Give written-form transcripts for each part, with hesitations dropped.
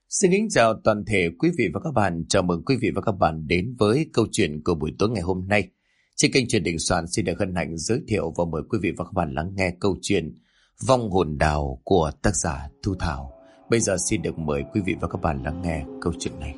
Xin kính chào toàn thể quý vị và các bạn. Chào mừng quý vị và các bạn đến với câu chuyện của buổi tối ngày hôm nay. Trên kênh Chuyện Đình Soạn xin được hân hạnh giới thiệu và mời quý vị và các bạn lắng nghe câu chuyện Vong hồn đào của tác giả Thu Thảo. Bây giờ xin được mời quý vị và các bạn lắng nghe câu chuyện này.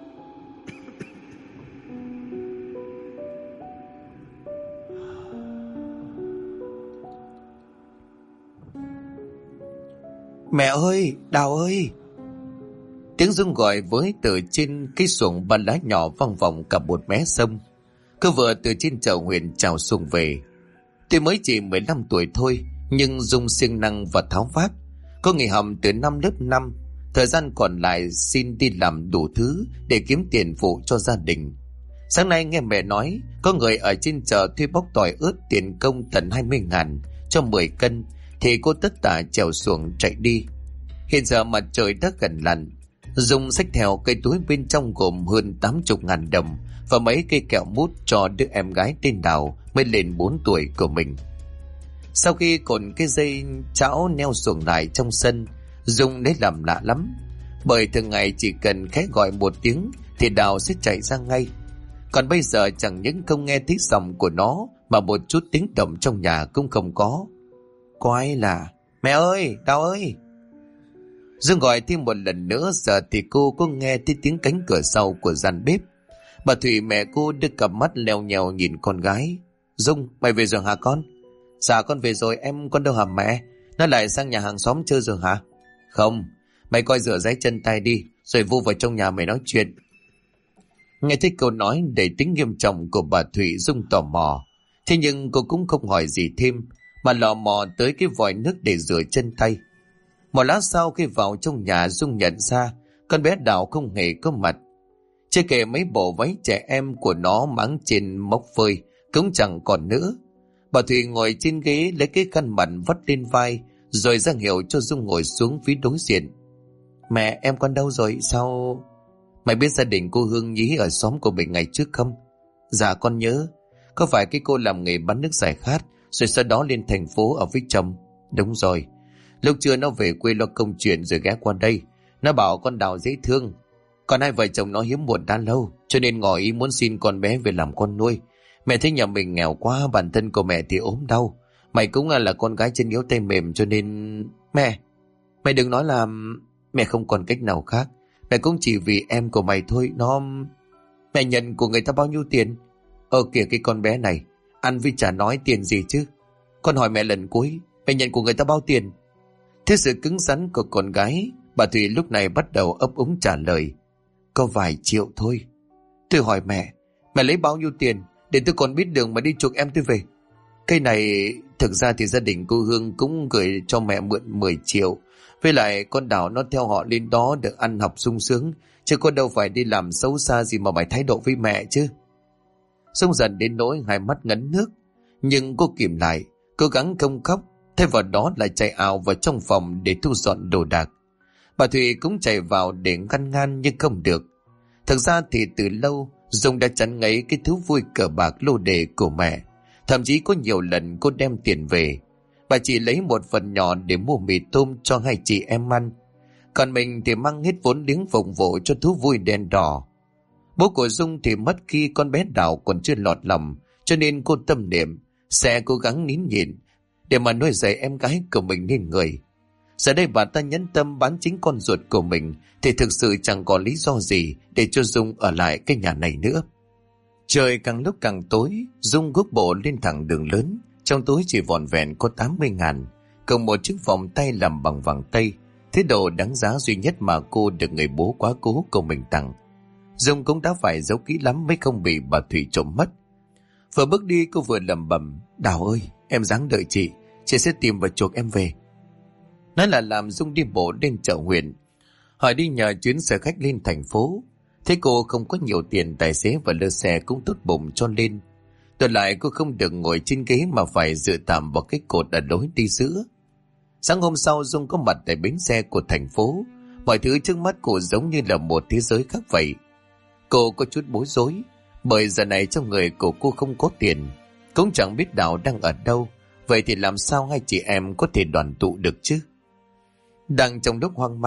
Mẹ ơi, Đào ơi! Tiếng Dung gọi với từ trên cái xuồng ba lá nhỏ vang vọng cả một mé sông. Cô vừa từ trên chợ huyện chào xuồng về. Tuy mới chỉ 15 tuổi thôi, nhưng Dung siêng năng và tháo vát. Cô nghỉ học từ năm lớp 5, thời gian còn lại xin đi làm đủ thứ để kiếm tiền phụ cho gia đình. Sáng nay nghe mẹ nói có người ở trên chợ thuê bóc tỏi ướt tiền công tận 20.000 cho 10 cân, thì cô tất tả chèo xuồng chạy đi. Hiện giờ mặt trời đã gần lặn. Dung xách theo cây túi bên trong gồm hơn 80.000 đồng và mấy cây kẹo mút cho đứa em gái tên Đào mới lên 4 tuổi của mình. Sau khi cột cái dây chảo neo xuồng lại trong sân, Dung lấy làm lạ lắm, bởi thường ngày chỉ cần khẽ gọi một tiếng thì Đào sẽ chạy ra ngay. Còn bây giờ chẳng những không nghe thấy giọng của nó mà một chút tiếng động trong nhà cũng không có. Quái là mẹ ơi, Đào ơi! Dương gọi thêm một lần nữa, giờ thì cô có nghe thấy tiếng cánh cửa sau của gian bếp. Bà Thủy mẹ cô đưa cặp mắt leo nhèo nhìn con gái. Dung, mày về rồi hả con? Dạ con về rồi, con đâu hả mẹ? Nó lại sang nhà hàng xóm chơi rồi hả? Không, mày coi rửa ráy chân tay đi, rồi vô vào trong nhà mày nói chuyện. Nghe thấy câu nói đầy tính nghiêm trọng của bà Thủy, Dung tò mò. Thế nhưng cô cũng không hỏi gì thêm, mà lò mò tới cái vòi nước để rửa chân tay. Một lát sau khi vào trong nhà, Dung nhận ra con bé Đào không hề có mặt. Chưa kể mấy bộ váy trẻ em của nó máng trên móc phơi cũng chẳng còn nữa. Bà Thủy ngồi trên ghế lấy cái khăn mặt vắt lên vai, rồi ra hiệu cho Dung ngồi xuống phía đối diện. Mẹ, em con đâu rồi? Sao? Mày biết gia đình cô Hương Nhí ở xóm của mình ngày trước không? Dạ con nhớ. Có phải cái cô làm nghề bán nước giải khát rồi sau đó lên thành phố ở với chồng? Đúng rồi. Lúc trưa nó về quê lo công chuyện rồi ghé qua đây. Nó bảo con Đào dễ thương. Còn hai vợ chồng nó hiếm muộn đã lâu, cho nên ngỏ ý muốn xin con bé về làm con nuôi. Mẹ thấy nhà mình nghèo quá, bản thân của mẹ thì ốm đau. Mày cũng là con gái chân yếu tay mềm, cho nên... Mẹ đừng nói là... Mẹ không còn cách nào khác. Mẹ cũng chỉ vì em của mày thôi. Mẹ nhận của người ta bao nhiêu tiền? Kìa cái con bé này, ăn với chả nói tiền gì chứ. Con hỏi mẹ lần cuối, mẹ nhận của người ta bao tiền? Thế sự cứng rắn của con gái, bà Thủy lúc này bắt đầu ấp úng trả lời. Có vài triệu thôi. Tôi hỏi mẹ lấy bao nhiêu tiền để tôi còn biết đường mà đi chuộc em tôi về? Cái này thực ra thì gia đình cô Hương cũng gửi cho mẹ mượn 10 triệu. Với lại con Đào nó theo họ lên đó được ăn học sung sướng, chứ có đâu phải đi làm xấu xa gì mà mày thái độ với mẹ chứ. Dung dần đến nỗi hai mắt ngấn nước, nhưng cô kìm lại, cố gắng không khóc. Thay vào đó là chạy ào vào trong phòng để thu dọn đồ đạc. Bà Thủy cũng chạy vào để ngăn ngăn nhưng không được. Thực ra thì từ lâu Dung đã chán ngấy cái thú vui cờ bạc lô đề của mẹ. Thậm chí có nhiều lần cô đem tiền về. Bà chỉ lấy một phần nhỏ để mua mì tôm cho hai chị em ăn. Còn mình thì mang hết vốn liếng phục vụ cho thú vui đen đỏ. Bố của Dung thì mất khi con bé Đào còn chưa lọt lòng, cho nên cô tâm niệm sẽ cố gắng nín nhịn để mà nuôi dạy em gái của mình nên người. Giờ đây bà ta nhẫn tâm bán chính con ruột của mình thì thực sự chẳng có lý do gì để cho Dung ở lại cái nhà này nữa. Trời càng lúc càng tối, Dung guốc bộ lên thẳng đường lớn. Trong túi chỉ vỏn vẹn có 80.000, cùng một chiếc vòng tay làm bằng vàng tây, thứ đồ đáng giá duy nhất mà cô được người bố quá cố của mình tặng. Dung cũng đã phải giấu kỹ lắm mới không bị bà Thủy trộm mất. Vừa bước đi cô vừa lẩm bẩm, Đào ơi, em ráng đợi chị sẽ tìm và chuộc em về. Nói là làm Dung đi bộ lên chợ huyện, hỏi đi nhờ chuyến xe khách lên thành phố. Thế cô không có nhiều tiền, tài xế và lơ xe cũng tốt bụng cho lên. Tôi lại cô không được ngồi trên ghế mà phải dựa tạm vào cái cột ở lối đi giữa. Sáng hôm sau Dung có mặt tại bến xe của thành phố. Mọi thứ trước mắt cô giống như là một thế giới khác vậy. Cô có chút bối rối, bởi giờ này trong người của cô không có tiền, cũng chẳng biết Đào đang ở đâu. Vậy thì làm sao hai chị em có thể đoàn tụ được chứ? Đang trong lúc hoang mang,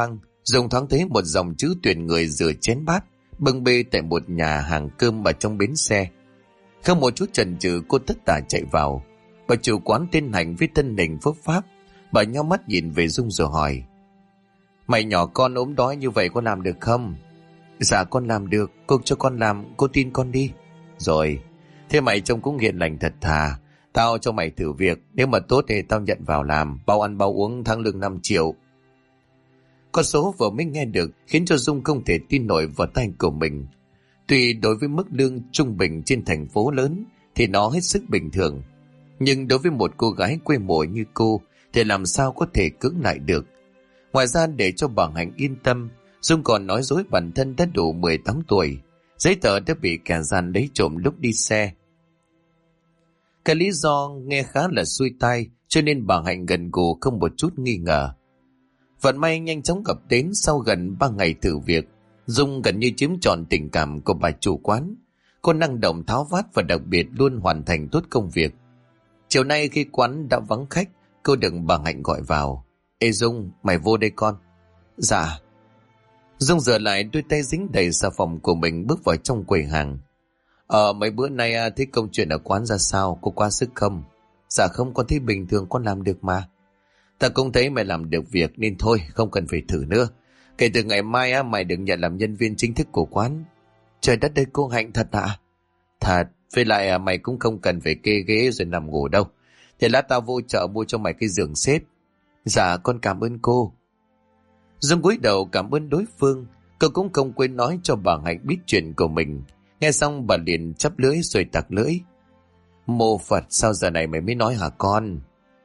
Dung thoáng thấy một dòng chữ tuyển người rửa chén bát, bưng bê tại một nhà hàng cơm ở trong bến xe. Không một chút chần chừ, cô tất tả chạy vào. Bà chủ quán tên Hạnh với thân hình phớp pháp, bà nhíu mắt nhìn về Dung rồi hỏi: Mày nhỏ con ốm đói như vậy có làm được không? Dạ con làm được, cô cho con làm, cô tin con đi. Rồi, thế mày trông cũng hiền lành thật thà. Tao cho mày thử việc, nếu mà tốt thì tao nhận vào làm, bao ăn bao uống, tháng lương 5 triệu. Con số vừa mới nghe được khiến cho Dung không thể tin nổi vào tay của mình. Tuy đối với mức lương trung bình trên thành phố lớn thì nó hết sức bình thường, nhưng đối với một cô gái quê mùa như cô thì làm sao có thể cưỡng lại được. Ngoài ra, để cho bà Hạnh yên tâm, Dung còn nói dối bản thân đã đủ 18 tuổi, giấy tờ đã bị kẻ gian lấy trộm lúc đi xe. Cái lý do nghe khá là xuôi tai, cho nên bà Hạnh gần gù không một chút nghi ngờ. Vận may nhanh chóng gặp đến. Sau gần 3 ngày thử việc, Dung gần như chiếm trọn tình cảm của bà chủ quán. Cô năng động tháo vát và đặc biệt luôn hoàn thành tốt công việc. Chiều nay khi quán đã vắng khách, cô được bà Hạnh gọi vào. Ê Dung, mày vô đây con. Dạ. Dung rửa lại đôi tay dính đầy xà phòng của mình, bước vào trong quầy hàng. Mấy bữa nay thấy công chuyện ở quán ra sao, cô quá sức không? Dạ không, con thấy bình thường, con làm được mà. Ta cũng thấy mày làm được việc nên thôi, không cần phải thử nữa. Kể từ ngày mai mày được nhận làm nhân viên chính thức của quán. Trời đất ơi, cô Hạnh thật ạ? Thật, với lại mày cũng không cần phải kê ghế rồi nằm ngủ đâu. Thì lát tao vô chợ mua cho mày cái giường xếp. Dạ con cảm ơn cô. Dung cúi đầu cảm ơn đối phương. Cô cũng không quên nói cho bà Hạnh biết chuyện của mình. Nghe xong bà liền chắp lưỡi rồi tặc lưỡi. Mô Phật, sao giờ này mày mới nói hả con?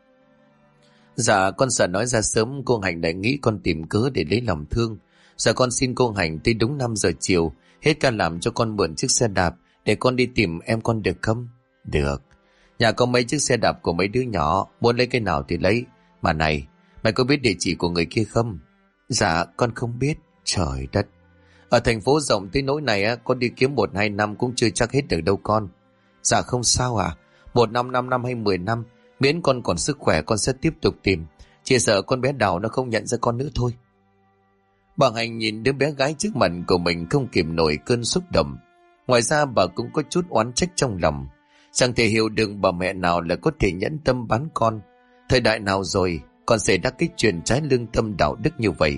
Dạ con sợ nói ra sớm cô Hạnh lại nghĩ con tìm cớ để lấy lòng thương. Dạ con xin cô Hạnh tới đúng 5 giờ chiều, hết ca làm cho con mượn chiếc xe đạp để con đi tìm em con được không? Được. Nhà có mấy chiếc xe đạp của mấy đứa nhỏ, muốn lấy cái nào thì lấy. Mà này, mày có biết địa chỉ của người kia không? Dạ con không biết. Trời đất, ở thành phố rộng tới nỗi này con đi kiếm 1-2 năm cũng chưa chắc hết được đâu con. Dạ không sao à, 1 năm, 5 năm hay 10 năm, miễn con còn sức khỏe con sẽ tiếp tục tìm. Chỉ sợ con bé Đào nó không nhận ra con nữa thôi. Bà Hạnh nhìn đứa bé gái trước mặt của mình không kìm nổi cơn xúc động. Ngoài ra bà cũng có chút oán trách trong lòng. Chẳng thể hiểu được bà mẹ nào là có thể nhẫn tâm bán con. Thời đại nào rồi còn xảy ra cái chuyện trái lương tâm đạo đức như vậy.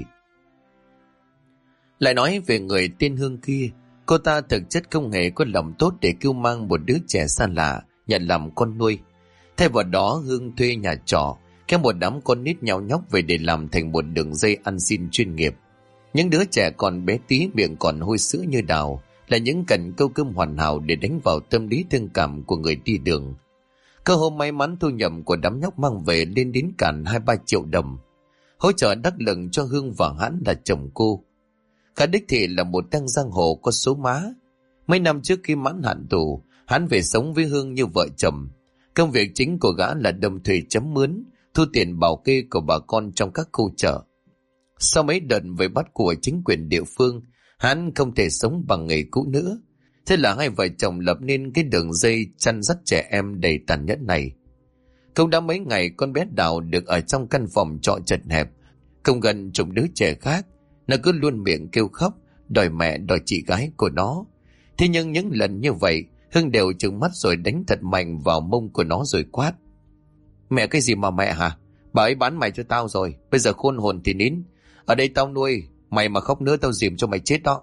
Lại nói về người tên Hương kia, cô ta thực chất không hề có lòng tốt để kêu mang một đứa trẻ xa lạ nhận làm con nuôi. Thay vào đó, Hương thuê nhà trọ, kéo một đám con nít nhao nhóc về để làm thành một đường dây ăn xin chuyên nghiệp. Những đứa trẻ còn bé tí, miệng còn hôi sữa như đào, là những cần câu cơm hoàn hảo để đánh vào tâm lý thương cảm của người đi đường. Cơ hội may mắn thu nhập của đám nhóc mang về lên đến cả 2-3 triệu đồng. Hỗ trợ đắc lực cho Hương và hắn là chồng cô. Khả đích thị là một tăng giang hồ có số má. Mấy năm trước khi mãn hạn tù, hắn về sống với Hương như vợ chồng. Công việc chính của gã là đâm thuê chấm mướn, thu tiền bảo kê của bà con trong các khu chợ. Sau mấy đợt về bắt của chính quyền địa phương, hắn không thể sống bằng nghề cũ nữa. Thế là hai vợ chồng lập nên cái đường dây chăn dắt trẻ em đầy tàn nhẫn này. Không đã mấy ngày, con bé Đào được ở trong căn phòng trọ chật hẹp, không gần chục đứa trẻ khác. Nó cứ luôn miệng kêu khóc, đòi mẹ, đòi chị gái của nó. Thế nhưng những lần như vậy, Hưng đều trừng mắt rồi đánh thật mạnh vào mông của nó rồi quát. Mẹ cái gì mà mẹ hả? Bà ấy bán mày cho tao rồi, bây giờ khôn hồn thì nín. Ở đây tao nuôi, mày mà khóc nữa tao dìm cho mày chết đó.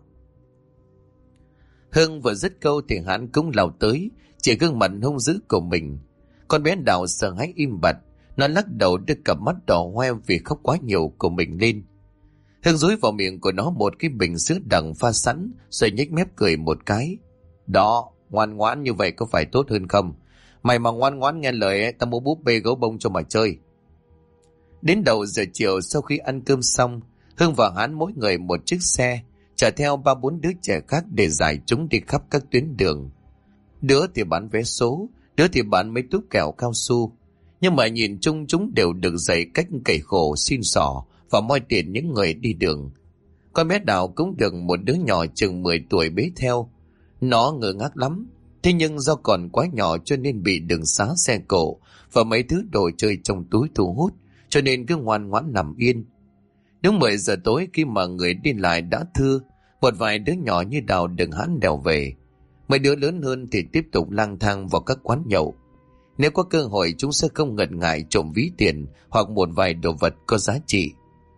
Hưng vừa dứt câu thì hắn cũng lao tới, chỉ gương mặt hung dữ của mình. Con bé Đào sợ hãi im bặt, nó lắc đầu đưa cặp mắt đỏ hoe vì khóc quá nhiều của mình lên. Hưng dúi vào miệng của nó một cái bình sữa đặc pha sẵn, rồi nhếch mép cười một cái. Đó, ngoan ngoãn như vậy có phải tốt hơn không? Mày mà ngoan ngoãn nghe lời tao mua búp bê gấu bông cho mà chơi. Đến đầu giờ chiều sau khi ăn cơm xong, Hưng và hắn mỗi người một chiếc xe, chở theo 3-4 đứa trẻ khác để giải chúng đi khắp các tuyến đường. Đứa thì bán vé số, đứa thì bán mấy túi kẹo cao su. Nhưng mà nhìn chung chúng đều được dạy cách cày khổ xin xỏ và moi tiền những người đi đường. Con bé Đào cũng được một đứa nhỏ chừng 10 tuổi bế theo. Nó ngơ ngác lắm, thế nhưng do còn quá nhỏ cho nên bị đường xá xe cộ và mấy thứ đồ chơi trong túi thu hút, cho nên cứ ngoan ngoãn nằm yên. Đúng 10 giờ tối khi mà người đi lại đã thưa, một vài đứa nhỏ như Đào đừng hãn đèo về. Mấy đứa lớn hơn thì tiếp tục lang thang vào các quán nhậu. Nếu có cơ hội chúng sẽ không ngần ngại trộm ví tiền hoặc một vài đồ vật có giá trị.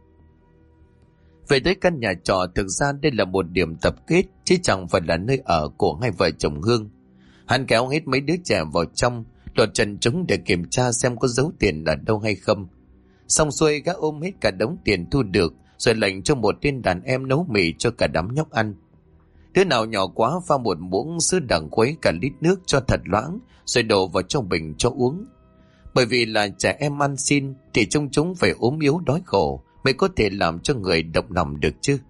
Về tới căn nhà trọ, thực ra đây là một điểm tập kết chứ chẳng phải là nơi ở của hai vợ chồng Hương. Hắn kéo hết mấy đứa trẻ vào trong, lột trần chúng để kiểm tra xem có giấu tiền ở đâu hay không. Xong xuôi gã ôm hết cả đống tiền thu được, rồi lệnh cho một tên đàn em nấu mì cho cả đám nhóc ăn. Đứa nào nhỏ quá pha một muỗng sữa đằng quấy cả lít nước cho thật loãng, rồi đổ vào trong bình cho uống. Bởi vì là trẻ em ăn xin thì trông chúng phải ốm yếu đói khổ mới có thể làm cho người động lòng được chứ.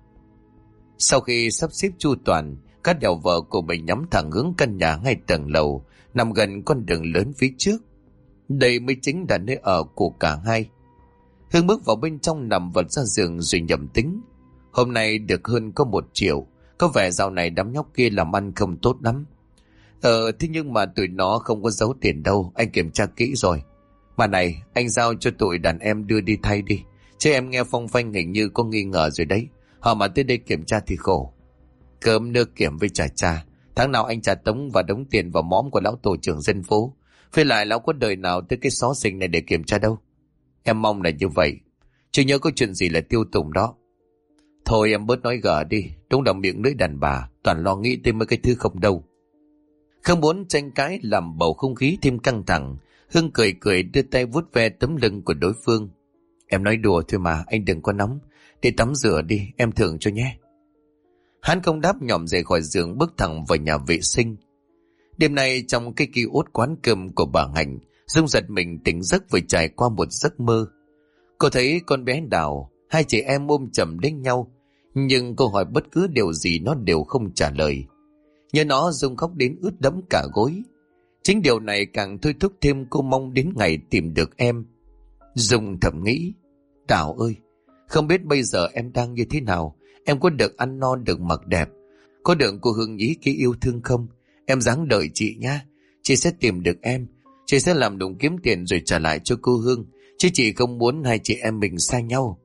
Sau khi sắp xếp chu toàn, các đèo vợ của mình nhắm thẳng hướng căn nhà 2 tầng lầu nằm gần con đường lớn phía trước. Đây mới chính là nơi ở của cả hai. Hương bước vào bên trong, nằm vật ra giường rồi nhẩm tính. Hôm nay được hơn có 1 triệu, có vẻ dạo này đám nhóc kia làm ăn không tốt lắm. Thế nhưng mà tụi nó không có giấu tiền đâu, anh kiểm tra kỹ rồi. Mà này, anh giao cho tụi đàn em đưa đi thay đi, chứ em nghe phong phanh hình như có nghi ngờ rồi đấy. Họ mà tới đây kiểm tra thì khổ. Cơm nước kiểm với trả, tháng nào anh trả tống và đống tiền vào móm của lão tổ trưởng dân phố. Với lại lão có đời nào tới cái xó xỉnh này để kiểm tra đâu. Em mong là như vậy, chứ nhớ có chuyện gì là tiêu tùng đó. Thôi em bớt nói gở đi, đúng là miệng lưỡi đàn bà, toàn lo nghĩ tới mấy cái thứ không đâu. Không muốn tranh cãi làm bầu không khí thêm căng thẳng, Hương cười cười đưa tay vuốt ve tấm lưng của đối phương. Em nói đùa thôi mà, anh đừng có nóng. Đi tắm rửa đi, em thưởng cho nhé. Hắn không đáp, nhỏm dậy khỏi giường bước thẳng vào nhà vệ sinh. Đêm nay trong cái kiosk quán cơm của bà Hạnh, Dung giật mình tỉnh giấc vừa trải qua một giấc mơ. Cô thấy con bé Đào, hai chị em ôm chầm lấy nhau, nhưng cô hỏi bất cứ điều gì nó đều không trả lời. Nhớ nó, Dung khóc đến ướt đẫm cả gối. Chính điều này càng thôi thúc thêm cô mong đến ngày tìm được em. Dung thầm nghĩ, Đào ơi, không biết bây giờ em đang như thế nào. Em có được ăn no, được mặc đẹp, có được cô Hương Nhí kia yêu thương không? Em ráng đợi chị nha, chị sẽ tìm được em. Chị sẽ làm đúng kiếm tiền rồi trả lại cho cô Hương, chứ chị không muốn hai chị em mình xa nhau.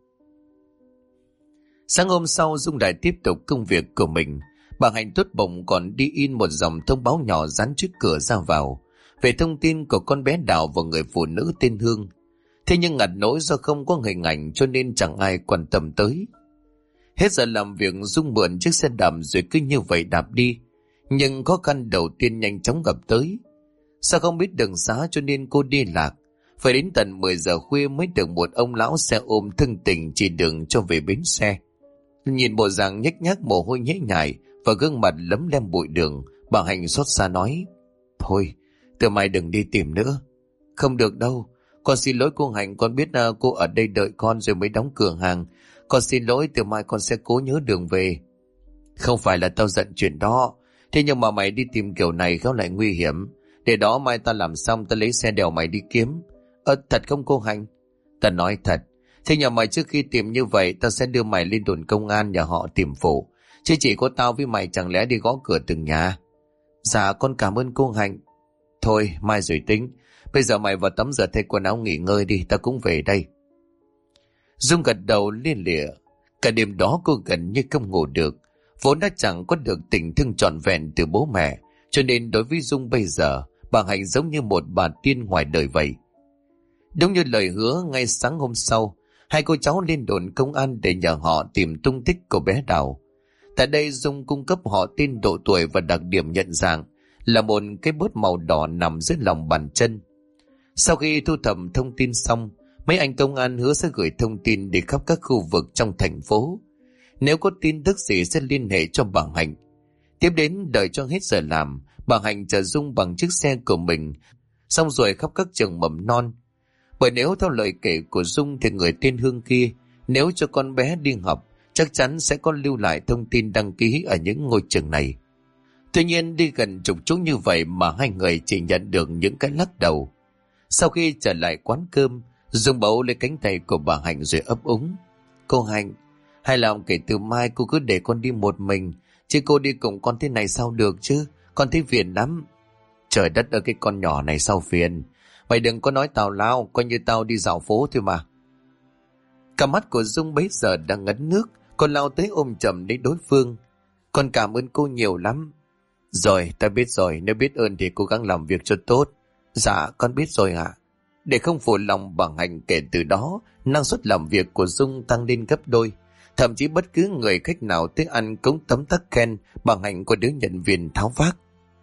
Sáng hôm sau, Dung lại tiếp tục công việc của mình. Bà Hạnh tốt bụng còn đi in một dòng thông báo nhỏ dán trước cửa ra vào về thông tin của con bé Đào và người phụ nữ tên Hương. Thế nhưng ngặt nỗi do không có hình ảnh cho nên chẳng ai quan tâm tới. Hết giờ làm việc, Dung mượn chiếc xe đạp rồi cứ như vậy đạp đi. Nhưng khó khăn đầu tiên nhanh chóng gặp tới. Sao không biết đường xá cho nên cô đi lạc. Phải đến tận 10 giờ khuya mới được một ông lão xe ôm thân tình chỉ đường cho về bến xe. Nhìn bộ dạng nhếch nhác, mồ hôi nhễ nhại và gương mặt lấm lem bụi đường, bà Hạnh xót xa nói, thôi, từ mai đừng đi tìm nữa. Không được đâu, con xin lỗi cô Hạnh, con biết cô ở đây đợi con rồi mới đóng cửa hàng. Con xin lỗi, từ mai con sẽ cố nhớ đường về. Không phải là tao giận chuyện đó, thế nhưng mà mày đi tìm kiểu này khéo lại nguy hiểm. Để đó mai ta làm xong ta lấy xe đèo mày đi kiếm. Thật không cô Hạnh? Ta nói thật. Thế nhưng mà trước khi tìm như vậy, ta sẽ đưa mày lên đồn công an nhà họ tìm phụ. Chứ chỉ có tao với mày chẳng lẽ đi gõ cửa từng nhà? Dạ con cảm ơn cô Hạnh. Thôi mai rồi tính. Bây giờ mày vào tắm rửa thay quần áo nghỉ ngơi đi, ta cũng về đây. Dung gật đầu lia lịa. Cả đêm đó cô gần như không ngủ được. Vốn đã chẳng có được tình thương trọn vẹn từ bố mẹ, cho nên đối với Dung bây giờ, bà Hạnh giống như một bà tiên ngoài đời vậy. Đúng như lời hứa, ngay sáng hôm sau, hai cô cháu lên đồn công an để nhờ họ tìm tung tích của bé Đào. Tại đây Dung cung cấp họ tên, độ tuổi và đặc điểm nhận dạng là một cái bớt màu đỏ nằm dưới lòng bàn chân. Sau khi thu thập thông tin xong, mấy anh công an hứa sẽ gửi thông tin đi khắp các khu vực trong thành phố. Nếu có tin tức gì sẽ liên hệ cho bà Hạnh. Tiếp đến đợi cho hết giờ làm, bà Hạnh chở Dung bằng chiếc xe của mình, xong rồi khắp các trường mầm non. Bởi nếu theo lời kể của Dung thì người tên Hương kia, nếu cho con bé đi học, chắc chắn sẽ có lưu lại thông tin đăng ký ở những ngôi trường này. Tuy nhiên đi gần chục chỗ như vậy mà hai người chỉ nhận được những cái lắc đầu. Sau khi trở lại quán cơm, Dung bấu lấy cánh tay của bà Hạnh rồi ấp úng. Cô Hạnh, hay là kể từ mai cô cứ để con đi một mình, chứ cô đi cùng con thế này sao được chứ, con thấy phiền lắm. Trời đất ơi, cái con nhỏ này sao phiền. Mày đừng có nói tào lao, coi như tao đi dạo phố thôi mà. Cả mắt của Dung bấy giờ đang ngấn nước. Cô lao tới ôm chầm lấy đối phương. Con cảm ơn cô nhiều lắm. Rồi, ta biết rồi, nếu biết ơn thì cố gắng làm việc cho tốt. Dạ, con biết rồi ạ. Để không phụ lòng bà Hạnh, kể từ đó, năng suất làm việc của Dung tăng lên gấp đôi. Thậm chí bất cứ người khách nào tới ăn cũng tấm tắc khen bà Hạnh của đứa nhân viên tháo vát.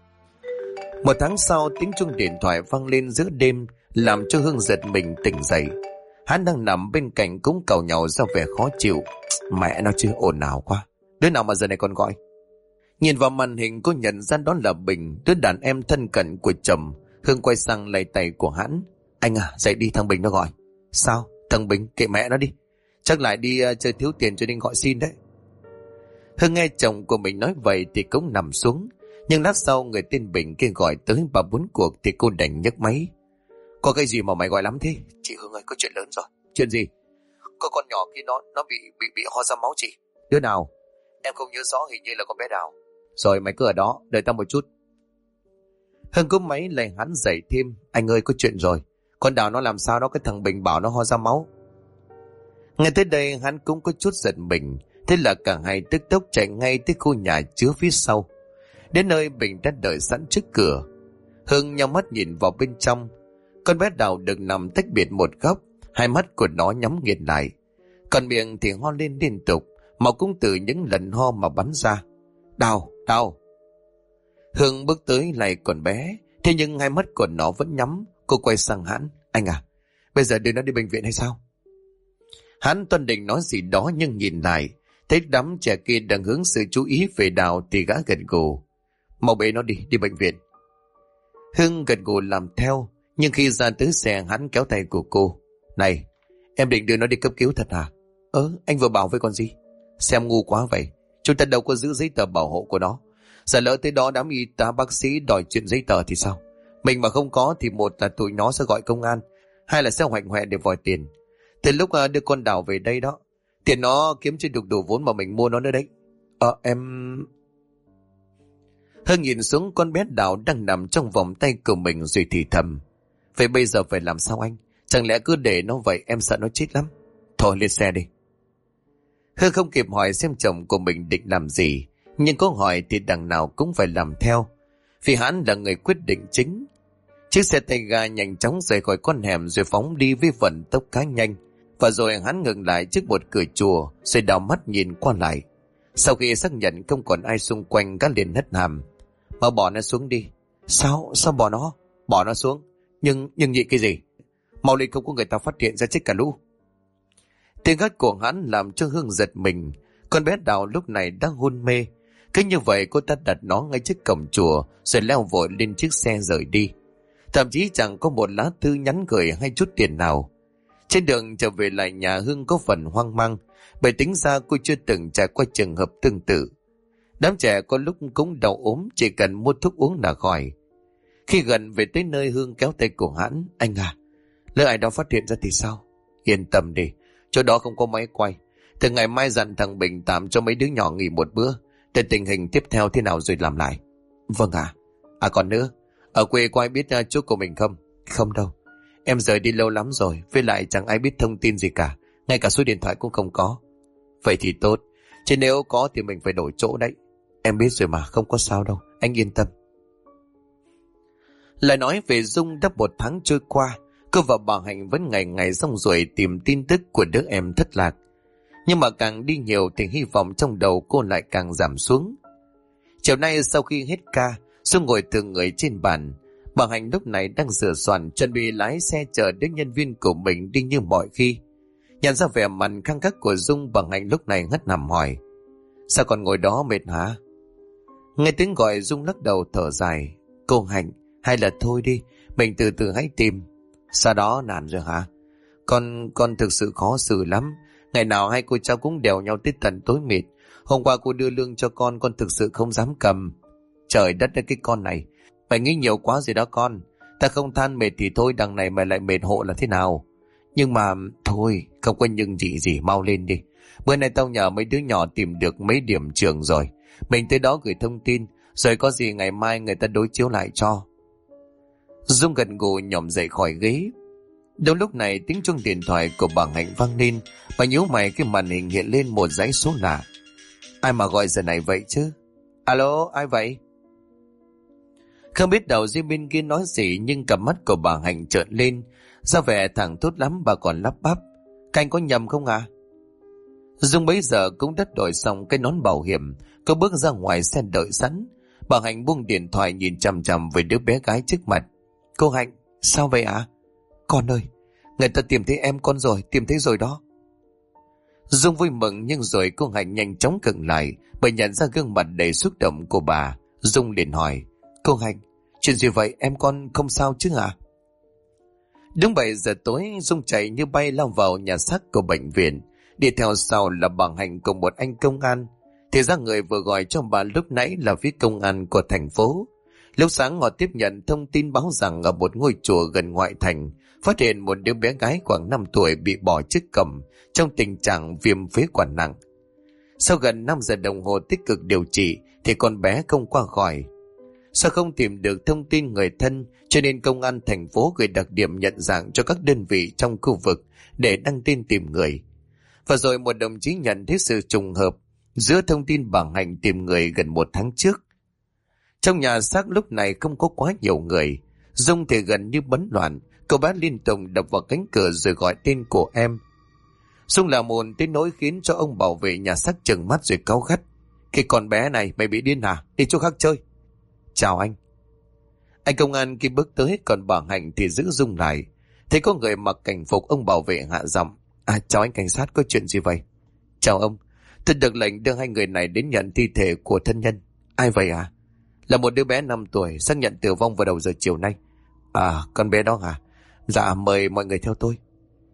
Một tháng sau, tiếng chuông điện thoại vang lên giữa đêm, làm cho Hương giật mình tỉnh dậy. Hắn đang nằm bên cạnh cũng càu nhàu ra vẻ khó chịu. Mẹ nó chứ, ồn ào quá. Đứa nào mà giờ này còn gọi? Nhìn vào màn hình, cô nhận ra đó là Bình, đứa đàn em thân cận của chồng. Hương quay sang lay tay của hắn. Anh à, dậy đi, thằng Bình nó gọi. Sao? Thằng Bình, kệ mẹ nó đi. Chắc lại đi chơi thiếu tiền cho nên gọi xin đấy. Hương nghe chồng của mình nói vậy thì cũng nằm xuống. Nhưng lát sau người tên Bình kia gọi tới 3-4 cuộc thì cô đành nhấc máy. Có cái gì mà mày gọi lắm thế? Chị Hương ơi, có chuyện lớn rồi. Chuyện gì? Có con nhỏ kia nó bị ho ra máu chị. Đứa nào? Em không nhớ rõ, hình như là con bé Đào. Rồi mày cứ ở đó, đợi tao một chút. Hương cúp máy lại hắn dậy thêm. Anh ơi, có chuyện rồi. Con Đào nó làm sao đó, cái thằng Bình bảo nó ho ra máu. Ngay tới đây hắn cũng có chút giật mình. Thế là cả hai tức tốc chạy ngay tới khu nhà chứa phía sau. Đến nơi Bình đã đợi sẵn trước cửa. Hương nhắm mắt nhìn vào bên trong. Con bé Đào được nằm tách biệt một góc. Hai mắt của nó nhắm nghiền lại. Còn miệng thì ho lên liên tục. Máu cũng từ những lần ho mà bắn ra. Đào, Đào. Hương bước tới lại con bé. Thế nhưng hai mắt của nó vẫn nhắm. Cô quay sang hắn. Anh à, bây giờ đưa nó đi bệnh viện hay sao? Hắn toan định nói gì đó nhưng nhìn lại. Thấy đám trẻ kia đang hướng sự chú ý về Đào thì gã gật gù. Mau bế nó đi bệnh viện. Hương gật gù làm theo. Nhưng khi ra tới xe hắn kéo tay của cô. Này, em định đưa nó đi cấp cứu thật hả? Anh vừa bảo với con gì? Xem ngu quá vậy. Chúng ta đâu có giữ giấy tờ bảo hộ của nó. Giờ lỡ tới đó đám y tá bác sĩ đòi chuyện giấy tờ thì sao? Mình mà không có thì một là tụi nó sẽ gọi công an, hai là sẽ hoạnh hoẹ để vòi tiền. Từ lúc đưa con Đào về đây đó, tiền nó kiếm chưa được đủ vốn mà mình mua nó nữa đấy. Em... Hương nhìn xuống con bé Đào đang nằm trong vòng tay của mình rồi thì thầm. Vậy bây giờ phải làm sao anh? Chẳng lẽ cứ để nó vậy, em sợ nó chết lắm. Thôi lên xe đi. Hương không kịp hỏi xem chồng của mình định làm gì, nhưng có hỏi thì đằng nào cũng phải làm theo, vì hắn là người quyết định chính. Chiếc xe tay ga nhanh chóng rời khỏi con hẻm rồi phóng đi với vận tốc khá nhanh. Và rồi hắn ngừng lại trước một cửa chùa rồi đảo mắt nhìn qua lại. Sau khi xác nhận không còn ai xung quanh, gã liền hất hàm. Mà bỏ nó xuống đi. Sao bỏ nó? Bỏ nó xuống. Nhưng nhị cái gì? Mau lên, không có người ta phát hiện ra chết cả lũ. Tiếng hét của hắn làm cho Hương giật mình. Con bé Đào lúc này đang hôn mê. Cứ như vậy cô ta đặt nó ngay trước cổng chùa rồi leo vội lên chiếc xe rời đi. Thậm chí chẳng có một lá thư nhắn gửi hay chút tiền nào. Trên đường trở về lại nhà, Hương có phần hoang mang, bởi tính ra cô chưa từng trải qua trường hợp tương tự. Đám trẻ có lúc cũng đau ốm, chỉ cần mua thuốc uống là khỏi. Khi gần về tới nơi, Hương kéo tay của hắn. Anh à, lỡ ai đó phát hiện ra thì sao? Yên tâm đi, chỗ đó không có máy quay. Từ ngày mai dặn thằng Bình tạm cho mấy đứa nhỏ nghỉ một bữa, để tình hình tiếp theo thế nào rồi làm lại. Vâng ạ. Còn nữa, ở quê có ai biết chỗ của mình không? Không đâu, em rời đi lâu lắm rồi, với lại chẳng ai biết thông tin gì cả, ngay cả số điện thoại cũng không có. Vậy thì tốt, chứ nếu có thì mình phải đổi chỗ đấy. Em biết rồi mà, không có sao đâu, anh yên tâm. Lại nói về Dung, đã 1 tháng trôi qua, cô và bà Hạnh vẫn ngày ngày rong ruổi tìm tin tức của đứa em thất lạc. Nhưng mà càng đi nhiều thì hy vọng trong đầu cô lại càng giảm xuống. Chiều nay sau khi hết ca, Dung ngồi từng người trên bàn. Bà Hạnh lúc này đang sửa soạn chuẩn bị lái xe chở đứa nhân viên của mình đi như mọi khi. Nhận ra vẻ mặt khăng khắc của Dung, bà Hạnh lúc này ngất nằm hỏi. Sao còn ngồi đó mệt hả? Nghe tiếng gọi, Dung lắc đầu thở dài. Cô Hạnh, hay là thôi đi, mình từ từ hãy tìm. Sao đó, nản rồi hả? Con thực sự khó xử lắm. Ngày nào hai cô cháu cũng đèo nhau tới tận tối mịt. Hôm qua cô đưa lương cho con thực sự không dám cầm. Trời đất ơi, cái con này, mày nghĩ nhiều quá rồi đó con. Ta không than mệt thì thôi, đằng này mày lại mệt hộ là thế nào? Nhưng mà thôi, không có nhưng gì, mau lên đi. Bữa nay tao nhờ mấy đứa nhỏ tìm được mấy điểm trường rồi, mình tới đó gửi thông tin, rồi có gì ngày mai người ta đối chiếu lại cho. Dung gật gù nhổm dậy khỏi ghế. Đúng lúc này tiếng chuông điện thoại của bà Hạnh vang lên. Bà nhíu mày, cái màn hình hiện lên một dãy số lạ. Ai mà gọi giờ này vậy chứ? Alo, ai vậy? Không biết đầu dây bên kia nói gì, nhưng cặp mắt của bà Hạnh trợn lên, ra vẻ thẳng thốt lắm. Bà còn lắp bắp: Canh có nhầm không à? Dung bấy giờ cũng đã đổi xong cái nón bảo hiểm, cô bước ra ngoài xe đợi sẵn. Bà Hạnh buông điện thoại nhìn chằm chằm về đứa bé gái trước mặt. Cô Hạnh, sao vậy ạ? Con ơi, người ta tìm thấy em con rồi, tìm thấy rồi đó. Dung vui mừng, nhưng rồi cô Hạnh nhanh chóng khựng lại bởi nhận ra gương mặt đầy xúc động của bà. Dung liền hỏi: Cô Hạnh, chuyện gì vậy, em con không sao chứ ạ? Đúng 7 giờ tối, Dung chạy như bay lao vào nhà xác của bệnh viện. Đi theo sau là bà Hạnh cùng một anh công an. Thì ra người vừa gọi cho bà lúc nãy là phía công an của thành phố. Lúc sáng họ tiếp nhận thông tin báo rằng ở một ngôi chùa gần ngoại thành phát hiện một đứa bé gái khoảng 5 tuổi bị bỏ trước cổng trong tình trạng viêm phế quản nặng. Sau gần 5 giờ đồng hồ tích cực điều trị thì con bé không qua khỏi. Do không tìm được thông tin người thân, cho nên công an thành phố gửi đặc điểm nhận dạng cho các đơn vị trong khu vực để đăng tin tìm người. Và rồi một đồng chí nhận thấy sự trùng hợp giữa thông tin bà Hạnh tìm người gần 1 tháng trước. Trong nhà xác lúc này không có quá nhiều người. Dung thì gần như bấn loạn, cô bé liên tục đập vào cánh cửa rồi gọi tên của em. Dung là một tiếng nỗi khiến cho ông bảo vệ nhà xác trừng mắt rồi cáu gắt: Cái con bé này, mày bị điên hả? Đi chỗ khác chơi. Chào anh. Anh công an kia bước tới, còn bà Hạnh thì giữ Dung lại. Thấy có người mặc cảnh phục, ông bảo vệ hạ giọng: Chào anh cảnh sát, có chuyện gì vậy? Chào ông, tôi được lệnh đưa 2 người này đến nhận thi thể của thân nhân. Ai vậy à? Là một đứa bé 5 tuổi xác nhận tử vong vào đầu giờ chiều nay. Con bé đó hả? Dạ, mời mọi người theo tôi.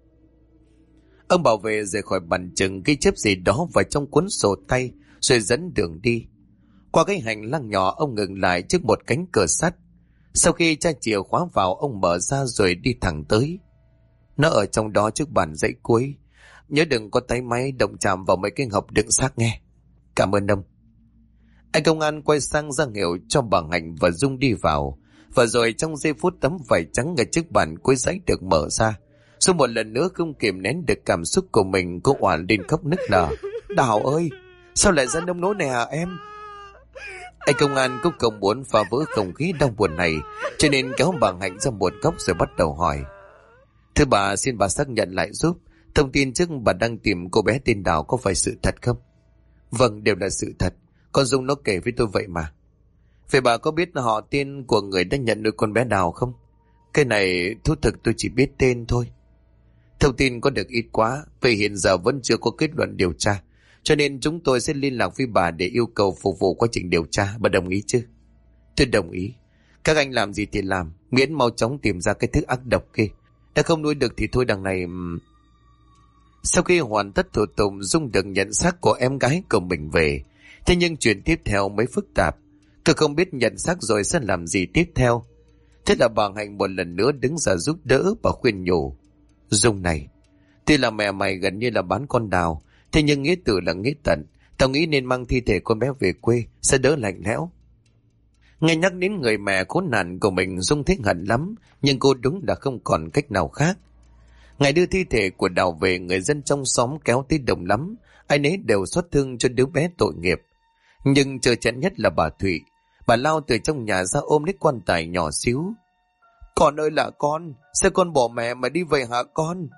Ông bảo vệ rời khỏi bàn chừng ghi chép gì đó vào trong cuốn sổ tay rồi dẫn đường đi. Qua cái hành lang nhỏ, ông ngừng lại trước một cánh cửa sắt. Sau khi tra chìa khóa vào, ông mở ra rồi đi thẳng tới. Nó ở trong đó trước bàn dãy cuối. Nhớ đừng có tay máy động chạm vào mấy cái hộp đựng xác nghe. Cảm ơn ông. Anh công an quay sang ra hiệu cho bà Hạnh và Dung đi vào. Và rồi trong giây phút tấm vải trắng ở trước bàn cuối dãy được mở ra, Dung một lần nữa không kìm nén được cảm xúc của mình, cô oản lên khóc nức nở. Đào ơi, sao lại ra nông nỗi này hả em? Anh công an cũng không muốn phá vỡ không khí đau buồn này, cho nên kéo bà Hạnh ra một góc rồi bắt đầu hỏi: Thưa bà, xin bà xác nhận lại giúp, thông tin trước bà đang tìm cô bé tên Đào có phải sự thật không? Vâng, đều là sự thật. Con Dung nó kể với tôi vậy mà. Vậy bà có biết họ tên của người đã nhận nuôi con bé Đào không? Cái này thú thực tôi chỉ biết tên thôi. Thông tin có được ít quá, vì hiện giờ vẫn chưa có kết luận điều tra, cho nên chúng tôi sẽ liên lạc với bà để yêu cầu phục vụ quá trình điều tra. Bà đồng ý chứ? Tôi đồng ý. Các anh làm gì thì làm, miễn mau chóng tìm ra cái thứ ác độc kia. Đã không nuôi được thì thôi, đằng này... Sau khi hoàn tất thủ tục, Dung được nhận xác của em gái của mình về. Thế nhưng chuyện tiếp theo mới phức tạp. Tôi không biết nhận xác rồi sẽ làm gì tiếp theo. Thế là bà Hạnh một lần nữa đứng ra giúp đỡ và khuyên nhủ: Dung này, tuy là mẹ mày gần như là bán con Đào, thế nhưng nghĩa tử là nghĩa tận. Tao nghĩ nên mang thi thể con bé về quê sẽ đỡ lạnh lẽo. Nghe nhắc đến người mẹ khốn nạn của mình, Dung thấy hận lắm, nhưng cô đúng là không còn cách nào khác. Ngày đưa thi thể của Đào về, người dân trong xóm kéo tới đông lắm, ai nấy đều xót thương cho đứa bé tội nghiệp. Nhưng chờ chẽn nhất là bà Thụy. Bà lao từ trong nhà ra ôm lấy quan tài nhỏ xíu. Con ơi là con, sao con bỏ mẹ mà đi vậy hả con?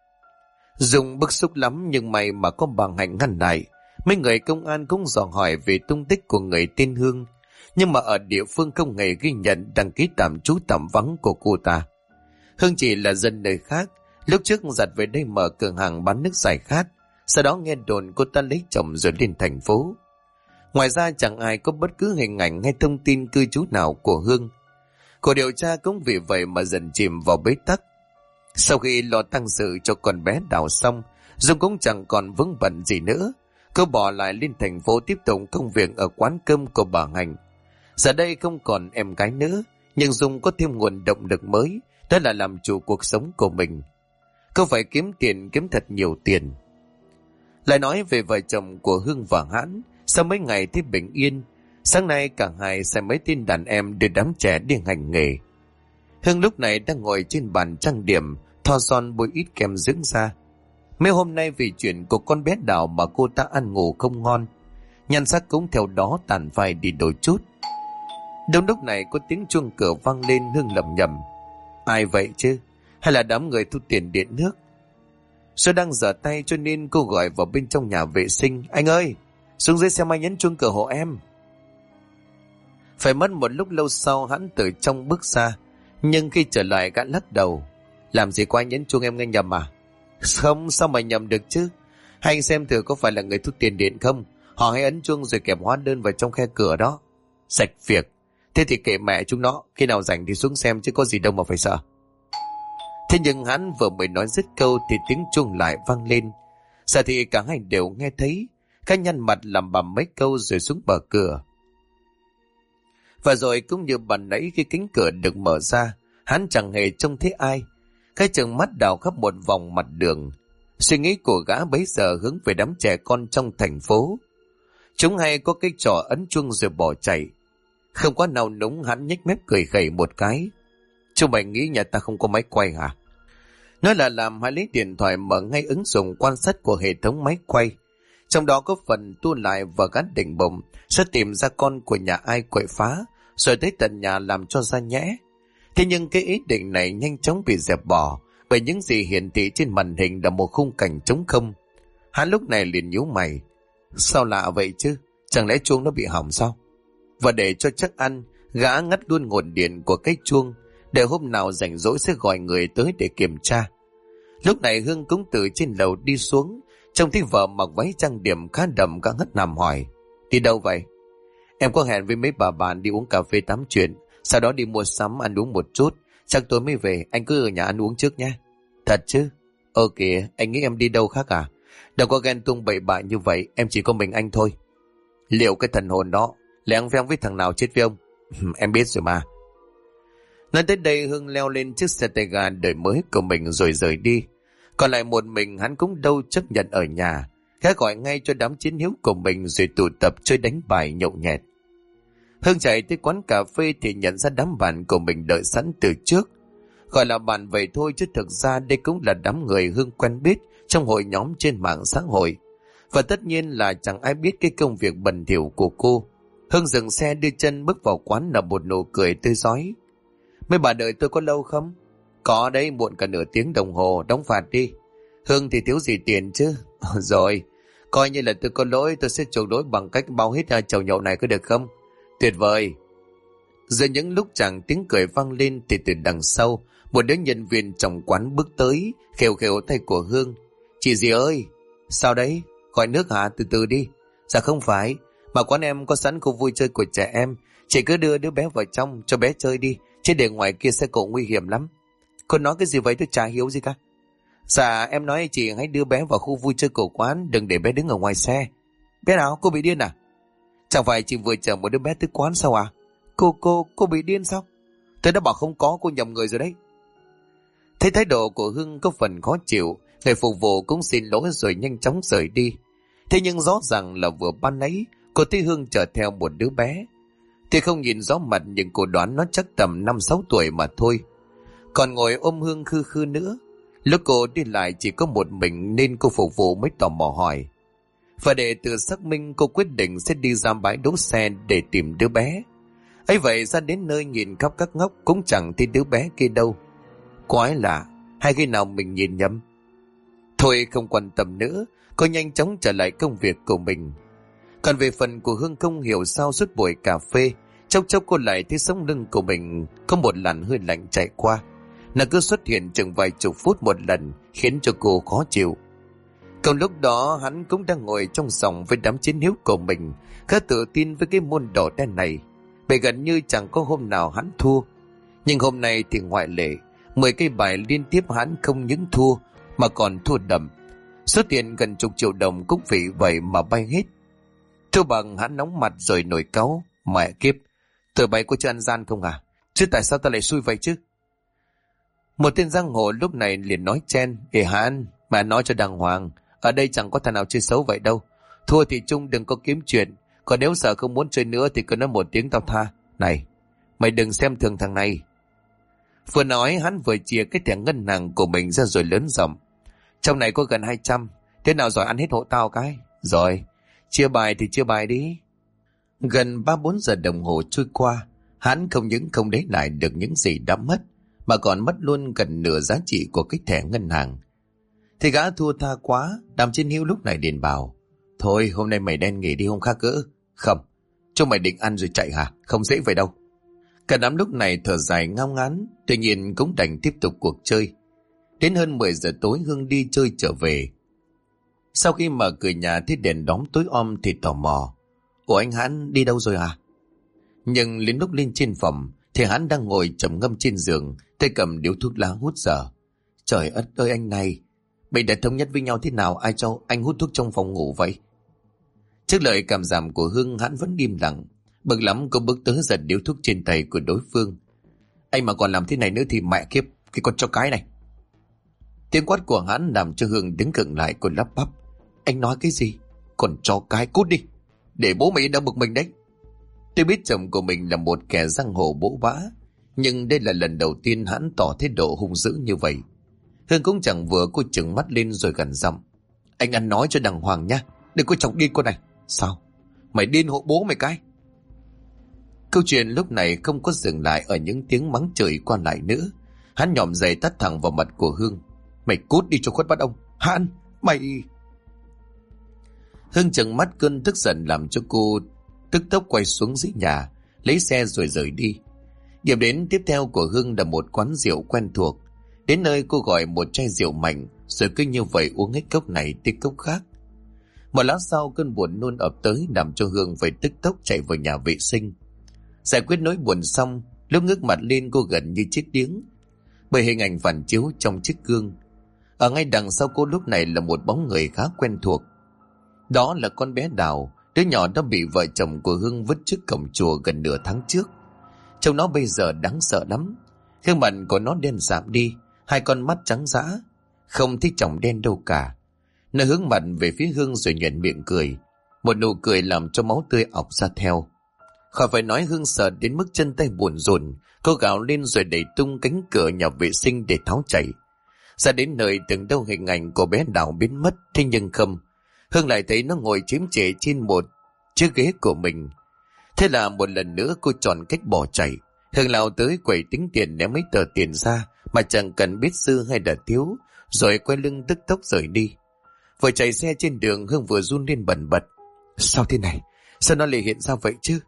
Dung bức xúc lắm, nhưng may mà có bà Hạnh ngăn lại. Mấy người công an cũng dò hỏi về tung tích của người tên Hương, nhưng mà ở địa phương không hề ghi nhận đăng ký tạm trú tạm vắng của cô ta. Hương chỉ là dân nơi khác, lúc trước giặt về đây mở cửa hàng bán nước giải khát, sau đó nghe đồn cô ta lấy chồng rồi lên thành phố. Ngoài ra chẳng ai có bất cứ hình ảnh hay thông tin cư trú nào của Hương. Cuộc điều tra cũng vì vậy mà dần chìm vào bế tắc. Sau khi lo tang sự cho con bé Đào xong, Dung cũng chẳng còn vướng bận gì nữa. Cô bỏ lại lên thành phố tiếp tục công việc ở quán cơm của bà Hạnh. Giờ đây không còn em gái nữa, nhưng Dung có thêm nguồn động lực mới, đó là làm chủ cuộc sống của mình. Cô phải kiếm tiền, kiếm thật nhiều tiền. Lại nói về vợ chồng của Hương và Hãn, sau mấy ngày thấy bình yên, sáng nay cả hai sai mấy tin đàn em đưa đám trẻ đi hành nghề. Hương lúc này đang ngồi trên bàn trang điểm, thoa son bôi ít kem dưỡng da. Mấy hôm nay vì chuyện của con bé Đào mà cô ta ăn ngủ không ngon, nhan sắc cũng theo đó tàn phai đi đôi chút. Đúng lúc này có tiếng chuông cửa vang lên. Hương lẩm nhẩm, ai vậy chứ? Hay là đám người thu tiền điện nước? Tôi đang giở tay cho nên cô gọi vào bên trong nhà vệ sinh, anh ơi, xuống dưới xem ai nhấn chuông cửa hộ em. Phải mất một lúc lâu sau hắn từ trong bước ra, nhưng khi trở lại gã lắc đầu. Làm gì có ai nhấn chuông, em nghe nhầm à? Không, sao mà nhầm được chứ? Hay anh xem thử có phải là người thu tiền điện không? Họ hay ấn chuông rồi kẹp hóa đơn vào trong khe cửa đó. Sạch việc. Thế thì kệ mẹ chúng nó, khi nào rảnh thì xuống xem chứ có gì đâu mà phải sợ. Thế nhưng hắn vừa mới nói dứt câu thì tiếng chuông lại vang lên. Giờ thì cả hai đều nghe thấy. Các nhăn mặt làm bầm mấy câu rồi xuống bờ cửa. Và rồi cũng như ban nãy khi cánh cửa được mở ra, hắn chẳng hề trông thấy ai. Cái chừng mắt đào khắp một vòng mặt đường. Suy nghĩ của gã bấy giờ hướng về đám trẻ con trong thành phố. Chúng hay có cái trò ấn chuông rồi bỏ chạy. Không có nào núng, hắn nhếch mép cười khẩy một cái. Chúng mày nghĩ nhà ta không có máy quay hả? Nói là làm, hãy lấy điện thoại mở ngay ứng dụng quan sát của hệ thống máy quay. Trong đó có phần tua lại và gắn đỉnh bồng, sẽ tìm ra con của nhà ai quậy phá, rồi tới tận nhà làm cho ra nhẽ. Thế nhưng cái ý định này nhanh chóng bị dẹp bỏ, bởi những gì hiển thị trên màn hình là một khung cảnh trống không. Hắn lúc này liền nhíu mày. Sao lạ vậy chứ? Chẳng lẽ chuông nó bị hỏng sao? Và để cho chắc ăn, gã ngắt luôn nguồn điện của cái chuông, để hôm nào rảnh rỗi sẽ gọi người tới để kiểm tra. Lúc này Hương cũng từ trên lầu đi xuống, trông thấy vợ mặc váy trang điểm khá đậm, cả ngất nằm hỏi. Đi đâu vậy? Em có hẹn với mấy bà bạn đi uống cà phê tám chuyện, sau đó đi mua sắm ăn uống một chút, chắc tối mới về, anh cứ ở nhà ăn uống trước nhé. Thật chứ? Ok, anh nghĩ em đi đâu khác à? Đâu có ghen tung bậy bạ như vậy, em chỉ có mình anh thôi. Liệu cái thần hồn đó lại ăn phen với thằng nào chết với ông? Em biết rồi mà. Nói tới đây Hưng leo lên chiếc xe tay ga đời mới của mình rồi rời đi. Còn lại một mình hắn cũng đâu chấp nhận ở nhà. Gã gọi ngay cho đám chiến hữu của mình rồi tụ tập chơi đánh bài nhậu nhẹt. Hưng chạy tới quán cà phê thì nhận ra đám bạn của mình đợi sẵn từ trước. Gọi là bạn vậy thôi chứ thực ra đây cũng là đám người Hưng quen biết trong hội nhóm trên mạng xã hội. Và tất nhiên là chẳng ai biết cái công việc bẩn thỉu của cô. Hưng dừng xe đưa chân bước vào quán là một nụ cười tươi rói. Mấy bà đợi tôi có lâu không? Có đấy, muộn cả nửa tiếng đồng hồ, đóng phạt đi. Hưng thì thiếu gì tiền chứ? Rồi, coi như là tôi có lỗi, tôi sẽ chuộc lỗi bằng cách bao hết chầu nhậu này có được không? Tuyệt vời. Giữa những lúc chàng tiếng cười vang lên thì từ đằng sau, một đứa nhân viên trong quán bước tới, khều khều tay của Hương. Chị gì ơi? Sao đấy? Gọi nước hả? Từ từ đi. Dạ không phải, mà quán em có sẵn khu vui chơi của trẻ em. Chị cứ đưa đứa bé vào trong cho bé chơi đi, chứ để ngoài kia xe cộ nguy hiểm lắm. Cô nói cái gì vậy, tôi chả hiểu gì cả. Dạ em nói chị hãy đưa bé vào khu vui chơi của quán, đừng để bé đứng ở ngoài xe. Bé nào, cô bị điên à? Chẳng phải chị vừa chở một đứa bé tới quán sao à? Cô bị điên sao? Tôi đã bảo không có, cô nhầm người rồi đấy. Thấy thái độ của Hưng có phần khó chịu, người phục vụ cũng xin lỗi rồi nhanh chóng rời đi. Thế nhưng rõ ràng là vừa ban nãy cô thấy Hương chở theo một đứa bé. Thì không nhìn rõ mặt nhưng cô đoán nó chắc tầm 5-6 tuổi mà thôi. Còn ngồi ôm Hương khư khư nữa. Lúc cô đi lại chỉ có một mình nên cô phục vụ mới tò mò hỏi. Và để tự xác minh cô quyết định sẽ đi ra bãi đỗ xe để tìm đứa bé. Ấy vậy ra đến nơi nhìn khắp các ngóc cũng chẳng thấy đứa bé kia đâu. Quái lạ, hay khi nào mình nhìn nhầm? Thôi không quan tâm nữa, cô nhanh chóng trở lại công việc của mình. Còn về phần của Hương không hiểu sao suốt buổi cà phê, chốc chốc cô lại thấy sống lưng của mình có một làn hơi lạnh chạy qua. Nó cứ xuất hiện chừng vài chục phút một lần, khiến cho cô khó chịu. Còn lúc đó hắn cũng đang ngồi trong phòng với đám chiến hữu của mình, khá tự tin với cái môn đồ đen này. Bởi gần như chẳng có hôm nào hắn thua. Nhưng hôm nay thì ngoại lệ, 10 cái bài liên tiếp hắn không những thua mà còn thua đậm. Số tiền gần chục triệu đồng cũng vì vậy mà bay hết. Thua bằng hắn nóng mặt rồi nổi cáu. Mẹ kiếp, tụi bay có chơi ăn gian không à? Chứ tại sao ta lại xui vậy chứ? Một tên giang hồ lúc này liền nói chen. Ê hắn, mà nói cho đàng hoàng, ở đây chẳng có thằng nào chơi xấu vậy đâu. Thua thì chung đừng có kiếm chuyện. Còn nếu sợ không muốn chơi nữa thì cứ nói một tiếng tao tha. Này, mày đừng xem thường thằng này. Vừa nói hắn vừa chia cái thẻ ngân hàng của mình ra rồi lớn giọng. Trong này có gần 200, thế nào rồi ăn hết hộ tao cái. Rồi, chia bài thì chia bài đi. Gần 3-4 giờ đồng hồ trôi qua, hắn không những không lấy lại được những gì đã mất, mà còn mất luôn gần nửa giá trị của cái thẻ ngân hàng. Thì gã thua tha quá, Đàm Chiến Hữu lúc này liền bảo. Thôi hôm nay mày đen nghỉ đi hôm khác gỡ. Không, chúng mày định ăn rồi chạy hả? Không dễ vậy đâu. Cả đám lúc này thở dài ngao ngán, tuy nhiên cũng đành tiếp tục cuộc chơi. Đến hơn 10 giờ tối Hương đi chơi trở về. Sau khi mở cửa nhà thấy đèn đóm tối om thì tò mò. Ủa anh Hãn đi đâu rồi à? Nhưng đến lúc lên trên phòng thì Hãn đang ngồi trầm ngâm trên giường, tay cầm điếu thuốc lá hút dở. Trời ất ơi anh này, mình đã thống nhất với nhau thế nào ai cho anh hút thuốc trong phòng ngủ vậy? Trước lời cảm giảm của Hương, Hãn vẫn im lặng. Bực lắm cô bước tới giật điếu thuốc trên tay của đối phương. Anh mà còn làm thế này nữa thì mẹ kiếp cái con chó cái này. Tiếng quát của Hãn làm cho Hương đứng cứng lại, cô lắp bắp. Anh nói cái gì? Còn chó cái cút đi, để bố mày đã bực mình đấy. Tôi biết chồng của mình là một kẻ giang hồ bỗ bã, nhưng đây là lần đầu tiên Hãn tỏ thái độ hung dữ như vậy. Hương cũng chẳng vừa, cô trừng mắt lên rồi gằn giọng. Anh ăn nói cho đàng hoàng nhá, đừng có chọc điên con này. Sao? Mày điên hộ bố mày cái? Câu chuyện lúc này không có dừng lại ở những tiếng mắng chửi qua lại nữa. Hắn nhòm giày tát thẳng vào mặt của Hương. Mày cút đi cho khuất bắt ông. Hắn, mày... Hương trừng mắt, cơn tức giận làm cho cô tức tốc quay xuống dưới nhà, lấy xe rồi rời đi. Điểm đến tiếp theo của Hương là một quán rượu quen thuộc. Đến nơi cô gọi một chai rượu mạnh, rồi cứ như vậy uống hết cốc này tới cốc khác. Một lát sau cơn buồn nôn ập tới làm cho Hương phải tức tốc chạy vào nhà vệ sinh. Giải quyết nỗi buồn xong, lúc ngước mặt lên cô gần như chết điếng bởi hình ảnh phản chiếu trong chiếc gương. Ở ngay đằng sau cô lúc này là một bóng người khá quen thuộc. Đó là con bé Đào, đứa nhỏ đã bị vợ chồng của Hương vứt trước cổng chùa gần nửa tháng trước. Trông nó bây giờ đáng sợ lắm. Gương mặt của nó đen sạm đi, hai con mắt trắng dã, không thích chồng đen đâu cả. Nó hướng mặt về phía Hương rồi nhoẻn miệng cười, một nụ cười làm cho máu tươi ọc ra theo. Khỏi phải nói, Hương sợ đến mức chân tay buồn rùn, cô gào lên rồi đẩy tung cánh cửa nhà vệ sinh để tháo chạy. Ra đến nơi từng đâu hình ảnh của bé Đào biến mất, thế nhưng không, Hương lại thấy nó ngồi chiếm trệ trên một chiếc ghế của mình. Thế là một lần nữa cô chọn cách bỏ chạy. Hương lao tới quầy tính tiền ném mấy tờ tiền ra mà chẳng cần biết dư hay là thiếu, rồi quay lưng tức tốc rời đi. Vừa chạy xe trên đường, Hương vừa run lên bần bật. Sao thế này? Sao nó lại hiện ra vậy chứ?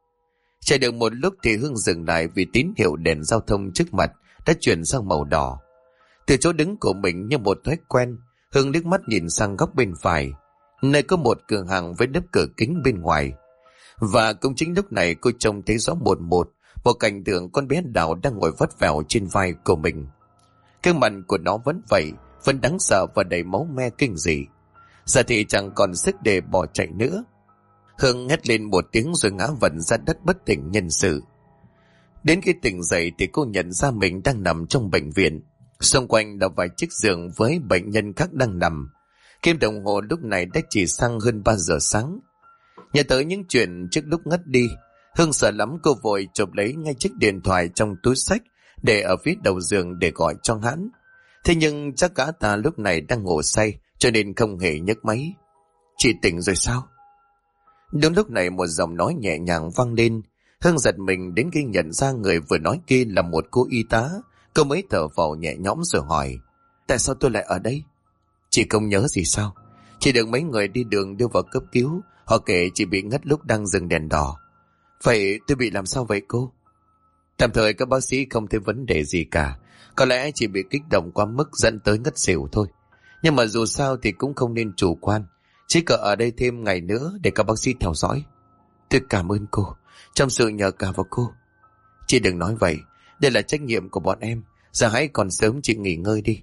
Chạy được một lúc thì Hương dừng lại vì tín hiệu đèn giao thông trước mặt đã chuyển sang màu đỏ. Từ chỗ đứng của mình như một thói quen, Hương liếc mắt nhìn sang góc bên phải, nơi có một cửa hàng với nắp cửa kính bên ngoài. Và cũng chính lúc này cô trông thấy rõ một cảnh tượng con bé Đào đang ngồi vắt vẻo trên vai của mình. Cái mặt của nó vẫn vậy, vẫn đáng sợ và đầy máu me kinh dị. Giờ thì chẳng còn sức để bỏ chạy nữa. Hương hét lên một tiếng rồi ngã vật ra đất bất tỉnh nhân sự. Đến khi tỉnh dậy thì cô nhận ra mình đang nằm trong bệnh viện. Xung quanh là vài chiếc giường với bệnh nhân khác đang nằm. Kim đồng hồ lúc này đã chỉ sang hơn 3 giờ sáng. Nhớ tới những chuyện trước lúc ngất đi, Hương sợ lắm, cô vội chụp lấy ngay chiếc điện thoại trong túi xách để ở phía đầu giường để gọi cho hắn. Thế nhưng chắc gã ta lúc này đang ngủ say cho nên không hề nhấc máy. Chị tỉnh rồi sao? Đúng lúc này một giọng nói nhẹ nhàng vang lên. Hương giật mình đến khi nhận ra người vừa nói kia là một cô y tá. Cô mới thở phào nhẹ nhõm rồi hỏi. Tại sao tôi lại ở đây? Chị không nhớ gì sao? Chị được mấy người đi đường đưa vào cấp cứu. Họ kể chị bị ngất lúc đang dừng đèn đỏ. Vậy tôi bị làm sao vậy cô? Tạm thời các bác sĩ không thấy vấn đề gì cả. Có lẽ chỉ bị kích động quá mức dẫn tới ngất xỉu thôi. Nhưng mà dù sao thì cũng không nên chủ quan. Chỉ cần ở đây thêm ngày nữa để các bác sĩ theo dõi. Tôi cảm ơn cô, trong sự nhờ cả vào cô. Chị đừng nói vậy, đây là trách nhiệm của bọn em. Giờ hãy còn sớm chị nghỉ ngơi đi.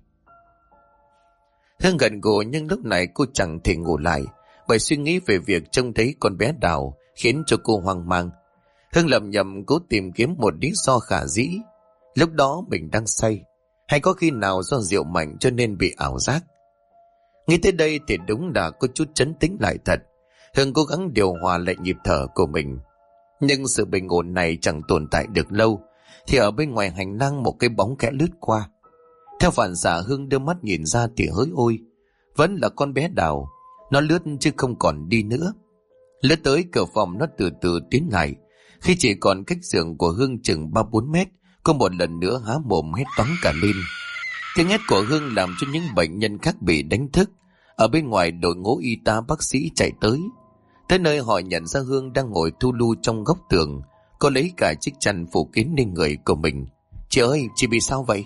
Hương gần gù nhưng lúc này cô chẳng thể ngủ lại, bởi suy nghĩ về việc trông thấy con bé Đào khiến cho cô hoang mang. Hương lầm nhầm cố tìm kiếm một lý do khả dĩ. Lúc đó mình đang say, hay có khi nào do rượu mạnh cho nên bị ảo giác? Nghĩ tới đây thì đúng là có chút trấn tĩnh lại thật. Hương cố gắng điều hòa lại nhịp thở của mình. Nhưng sự bình ổn này chẳng tồn tại được lâu, thì ở bên ngoài hành lang một cái bóng khẽ lướt qua. Theo phản xạ Hương đưa mắt nhìn ra thì hỡi ôi, vẫn là con bé Đào. Nó lướt chứ không còn đi nữa. Lướt tới cửa phòng nó từ từ tiến lại. Khi chỉ còn cách giường của Hương chừng 3-4 mét, có một lần nữa há mồm hét toáng cả lên. Tiếng hét của Hương làm cho những bệnh nhân khác bị đánh thức. Ở bên ngoài đội ngũ y tá bác sĩ chạy tới. Tới nơi họ nhận ra Hương đang ngồi thu lu trong góc tường. Cô lấy cả chiếc chăn phủ kín lên người của mình. Chị ơi, chị bị sao vậy?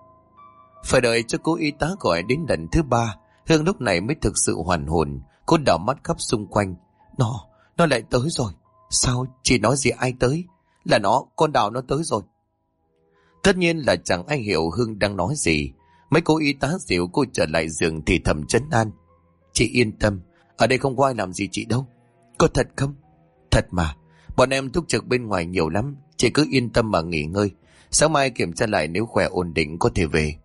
Phải đợi cho cô y tá gọi đến lần thứ 3, Hương lúc này mới thực sự hoàn hồn. Cô đảo mắt khắp xung quanh. Nó lại tới rồi. Sao? Chị nói gì ai tới? Là nó, con Đào nó tới rồi. Tất nhiên là chẳng ai hiểu Hương đang nói gì. Mấy cô y tá dịu cô trở lại giường thì thầm trấn an. Chị yên tâm, ở đây không có ai làm gì chị đâu. Có thật không? Thật mà, bọn em túc trực bên ngoài nhiều lắm. Chị cứ yên tâm mà nghỉ ngơi. Sáng mai kiểm tra lại, nếu khỏe ổn định có thể về.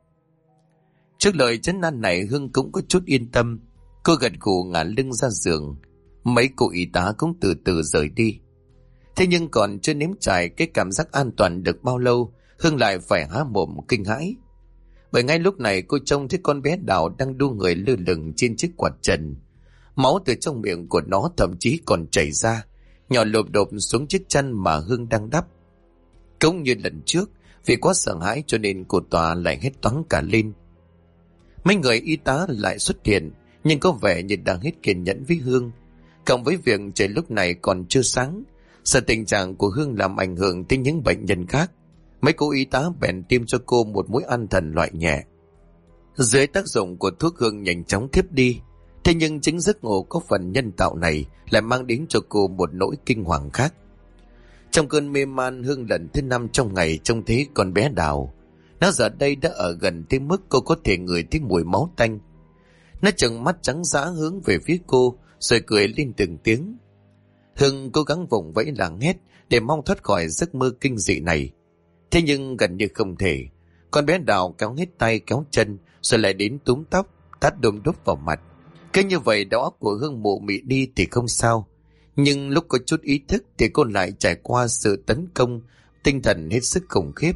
Trước lời trấn an này Hương cũng có chút yên tâm. Cô gật gù ngả lưng ra giường. Mấy cô y tá cũng từ từ rời đi. Thế nhưng còn chưa nếm trải cái cảm giác an toàn được bao lâu, Hương lại phải há mồm kinh hãi. Bởi ngay lúc này cô trông thấy con bé Đào đang đu người lơ lửng trên chiếc quạt trần. Máu từ trong miệng của nó thậm chí còn chảy ra, nhỏ lộp độp xuống chiếc chăn mà Hương đang đắp. Cũng như lần trước, vì quá sợ hãi cho nên cô Tòa lại hét toáng cả lên. Mấy người y tá lại xuất hiện, nhưng có vẻ như đang hết kiên nhẫn với Hương. Cộng với việc trời lúc này còn chưa sáng, sợ tình trạng của Hương làm ảnh hưởng tới những bệnh nhân khác, mấy cô y tá bèn tiêm cho cô một mũi an thần loại nhẹ. Dưới tác dụng của thuốc, Hương nhanh chóng thiếp đi. Thế nhưng chính giấc ngủ có phần nhân tạo này lại mang đến cho cô một nỗi kinh hoàng khác. Trong cơn mê man, Hương lần thứ 5 trong ngày trông thấy con bé Đào. Nó giờ đây đã ở gần tới mức cô có thể ngửi thấy mùi máu tanh. Nó trừng mắt trắng dã hướng về phía cô, rồi cười lên từng tiếng. Hương cố gắng vùng vẫy làng hét để mong thoát khỏi giấc mơ kinh dị này. Thế nhưng gần như không thể. Con bé Đào kéo hết tay kéo chân, rồi lại đến túm tóc, tát đôm đốp vào mặt. Cứ như vậy đầu óc của Hương mụ mị đi thì không sao, nhưng lúc có chút ý thức thì cô lại trải qua sự tấn công tinh thần hết sức khủng khiếp.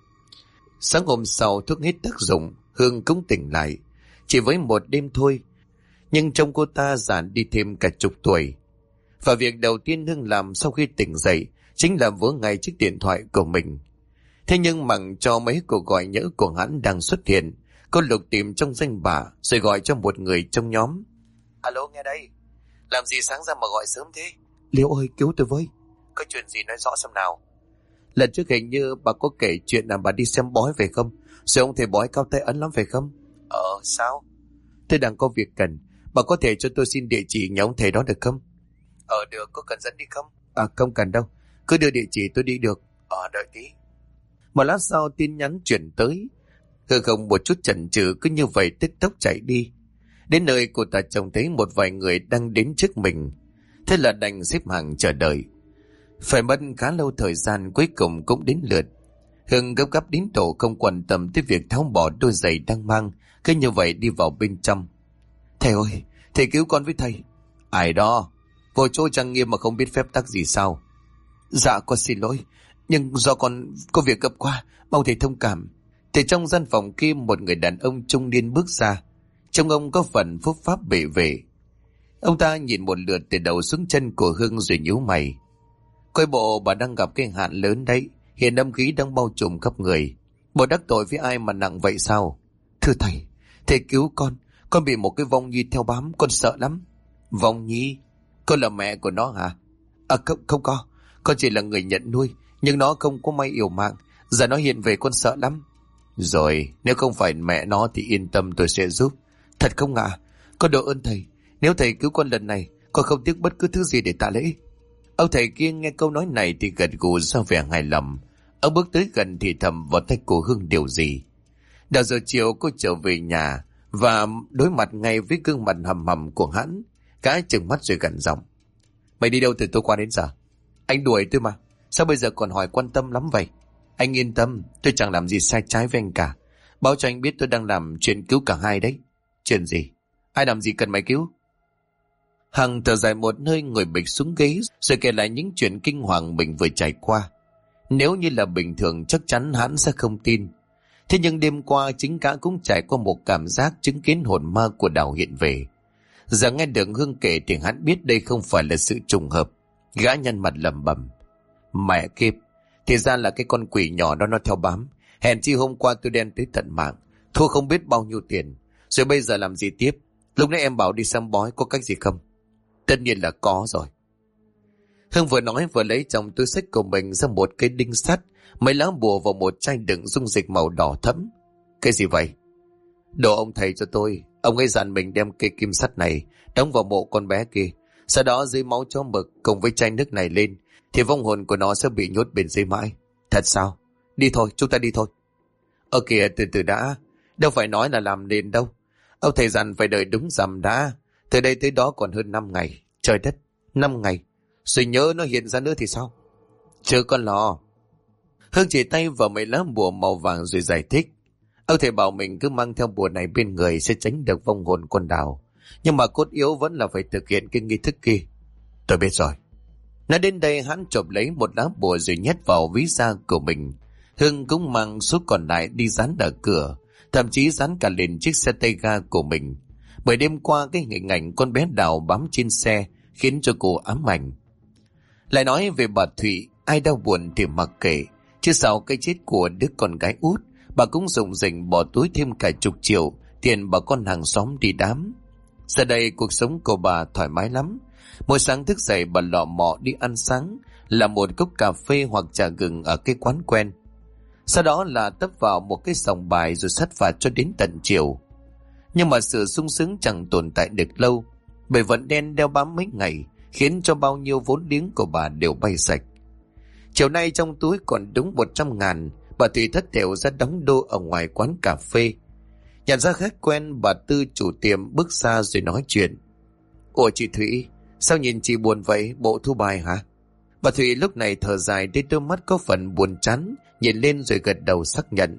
Sáng hôm sau thuốc hết tác dụng, Hương cũng tỉnh lại, chỉ với một đêm thôi, nhưng trông cô ta già đi thêm cả chục tuổi. Và việc đầu tiên Hương làm sau khi tỉnh dậy chính là vớ ngay chiếc điện thoại của mình. Thế nhưng mặc cho mấy cuộc gọi nhỡ của hắn đang xuất hiện, cô lục tìm trong danh bạ rồi gọi cho một người trong nhóm. Alo, nghe đây. Làm gì sáng ra mà gọi sớm thế? Liễu ơi, cứu tôi với. Có chuyện gì nói rõ xem nào. Lần trước hình như bà có kể chuyện là bà đi xem bói phải không? Rồi ông thầy bói cao tay ấn lắm phải không? Sao? Tôi đang có việc cần. Bà có thể cho tôi xin địa chỉ nhà ông thầy đó được không? Được, có cần dẫn đi không? Không cần đâu. Cứ đưa địa chỉ tôi đi được. Đợi tí. Một lát sau tin nhắn chuyển tới. Hương không một chút chần chừ cứ như vậy tức tốc chạy đi. Đến nơi cô ta trông thấy một vài người đang đến trước mình. Thế là đành xếp hàng chờ đợi. Phải mất khá lâu thời gian, cuối cùng cũng đến lượt. Hương gấp gáp đến độ không quan tâm tới việc tháo bỏ đôi giày đang mang, cứ như vậy đi vào bên trong. Thầy ơi, thầy cứu con với thầy. Ai đó? Vô chỗ trang nghiêm mà không biết phép tắc gì sao? Dạ con xin lỗi, nhưng do con có việc gấp quá, mong thầy thông cảm. Thì trong gian phòng kia một người đàn ông trung niên bước ra. Trông ông có phần phúc pháp bể vệ. Ông ta nhìn một lượt từ đầu xuống chân của Hương rồi nhíu mày. Coi bộ bà đang gặp cái hạn lớn đấy, hiện âm khí đang bao trùm khắp người. Bộ đắc tội với ai mà nặng vậy sao? Thưa thầy, thầy cứu con bị một cái vong nhi theo bám, con sợ lắm. Vong nhi? Con là mẹ của nó hả? Không có, con chỉ là người nhận nuôi, nhưng nó không có may yểu mạng, giờ nó hiện về con sợ lắm. Rồi, nếu không phải mẹ nó thì yên tâm tôi sẽ giúp. Thật không ạ? Con độ ơn thầy, nếu thầy cứu con lần này, con không tiếc bất cứ thứ gì để tạ lễ. Ông thầy kia nghe câu nói này thì gật gù ra vẻ hài lòng. Ông bước tới gần thì thầm vào tay của Hương điều gì. Đầu giờ chiều cô trở về nhà và đối mặt ngay với gương mặt hầm hầm của hắn. Cái trừng mắt rồi gằn giọng. Mày đi đâu từ tối qua đến giờ? Anh đuổi tôi mà, sao bây giờ còn hỏi quan tâm lắm vậy? Anh yên tâm, tôi chẳng làm gì sai trái với anh cả. Báo cho anh biết tôi đang làm chuyện cứu cả hai đấy. Chuyện gì? Ai làm gì cần mày cứu? Hằng thở dài một hơi, ngồi bịch xuống ghế rồi kể lại những chuyện kinh hoàng mình vừa trải qua. Nếu như là bình thường chắc chắn hắn sẽ không tin. Thế nhưng đêm qua chính gã cũng trải qua một cảm giác chứng kiến hồn ma của Đào hiện về. Giờ nghe được Hương kể thì hắn biết đây không phải là sự trùng hợp. Gã nhăn mặt lẩm bẩm: Mẹ kiếp, thì ra là cái con quỷ nhỏ đó nó theo bám. Hèn chi hôm qua tôi đen tới tận mạng, thua không biết bao nhiêu tiền. Rồi bây giờ làm gì tiếp? Lúc nãy em bảo đi xem bói, có cách gì không? Tất nhiên là có rồi. Hương vừa nói vừa lấy trong túi xách của mình ra một cái đinh sắt, mấy lá bùa vào một chai đựng dung dịch màu đỏ thẫm. Cái gì vậy? Đồ ông thầy cho tôi. Ông ấy dặn mình đem cây kim sắt này đóng vào mộ con bé kia, sau đó dưới máu chó mực cùng với chai nước này lên thì vong hồn của nó sẽ bị nhốt bên dưới mãi. Thật sao? Đi thôi, chúng ta đi thôi. Ở kìa, từ từ đã, đâu phải nói là làm nên đâu. Ông thầy dặn phải đợi đúng rằm đã. Từ đây tới đó còn hơn 5 ngày. Trời đất, 5 ngày. Rồi nhớ nó hiện ra nữa thì sao? Chưa con lo. Hương chỉ tay vào mấy lá bùa màu vàng rồi giải thích. Ông thầy bảo mình cứ mang theo bùa này bên người sẽ tránh được vong hồn con Đào. Nhưng mà cốt yếu vẫn là phải thực hiện cái nghi thức kia. Tôi biết rồi. Nói đến đây hắn chộp lấy một lá bùa rồi nhét vào ví da của mình. Hương cũng mang số còn lại đi dán ở cửa, thậm chí dán cả lên chiếc xe tay ga của mình. Bởi đêm qua cái hình ảnh con bé Đào bám trên xe khiến cho cô ám ảnh. Lại nói về bà Thụy, ai đau buồn thì mặc kệ, chứ sau cái chết của đứa con gái út, bà cũng rủng rỉnh bỏ túi thêm cả chục triệu tiền bà con hàng xóm đi đám. Giờ đây cuộc sống của bà thoải mái lắm. Mỗi sáng thức dậy bà lọ mọ đi ăn sáng, là một cốc cà phê hoặc trà gừng ở cái quán quen. Sau đó là tấp vào một cái sòng bài rồi sắt phạt cho đến tận chiều. Nhưng mà sự sung sướng chẳng tồn tại được lâu, bởi vận đen đeo bám mấy ngày khiến cho bao nhiêu vốn liếng của bà đều bay sạch. Chiều nay trong túi còn đúng 100.000, bà Thủy thất thểu ra đóng đô ở ngoài quán cà phê. Nhận ra khách quen, bà Tư chủ tiệm bước ra rồi nói chuyện. Ủa chị Thủy, sao nhìn chị buồn vậy, bộ thu bài hả? Bà Thủy lúc này thở dài đến đôi mắt có phần buồn chán, nhìn lên rồi gật đầu xác nhận.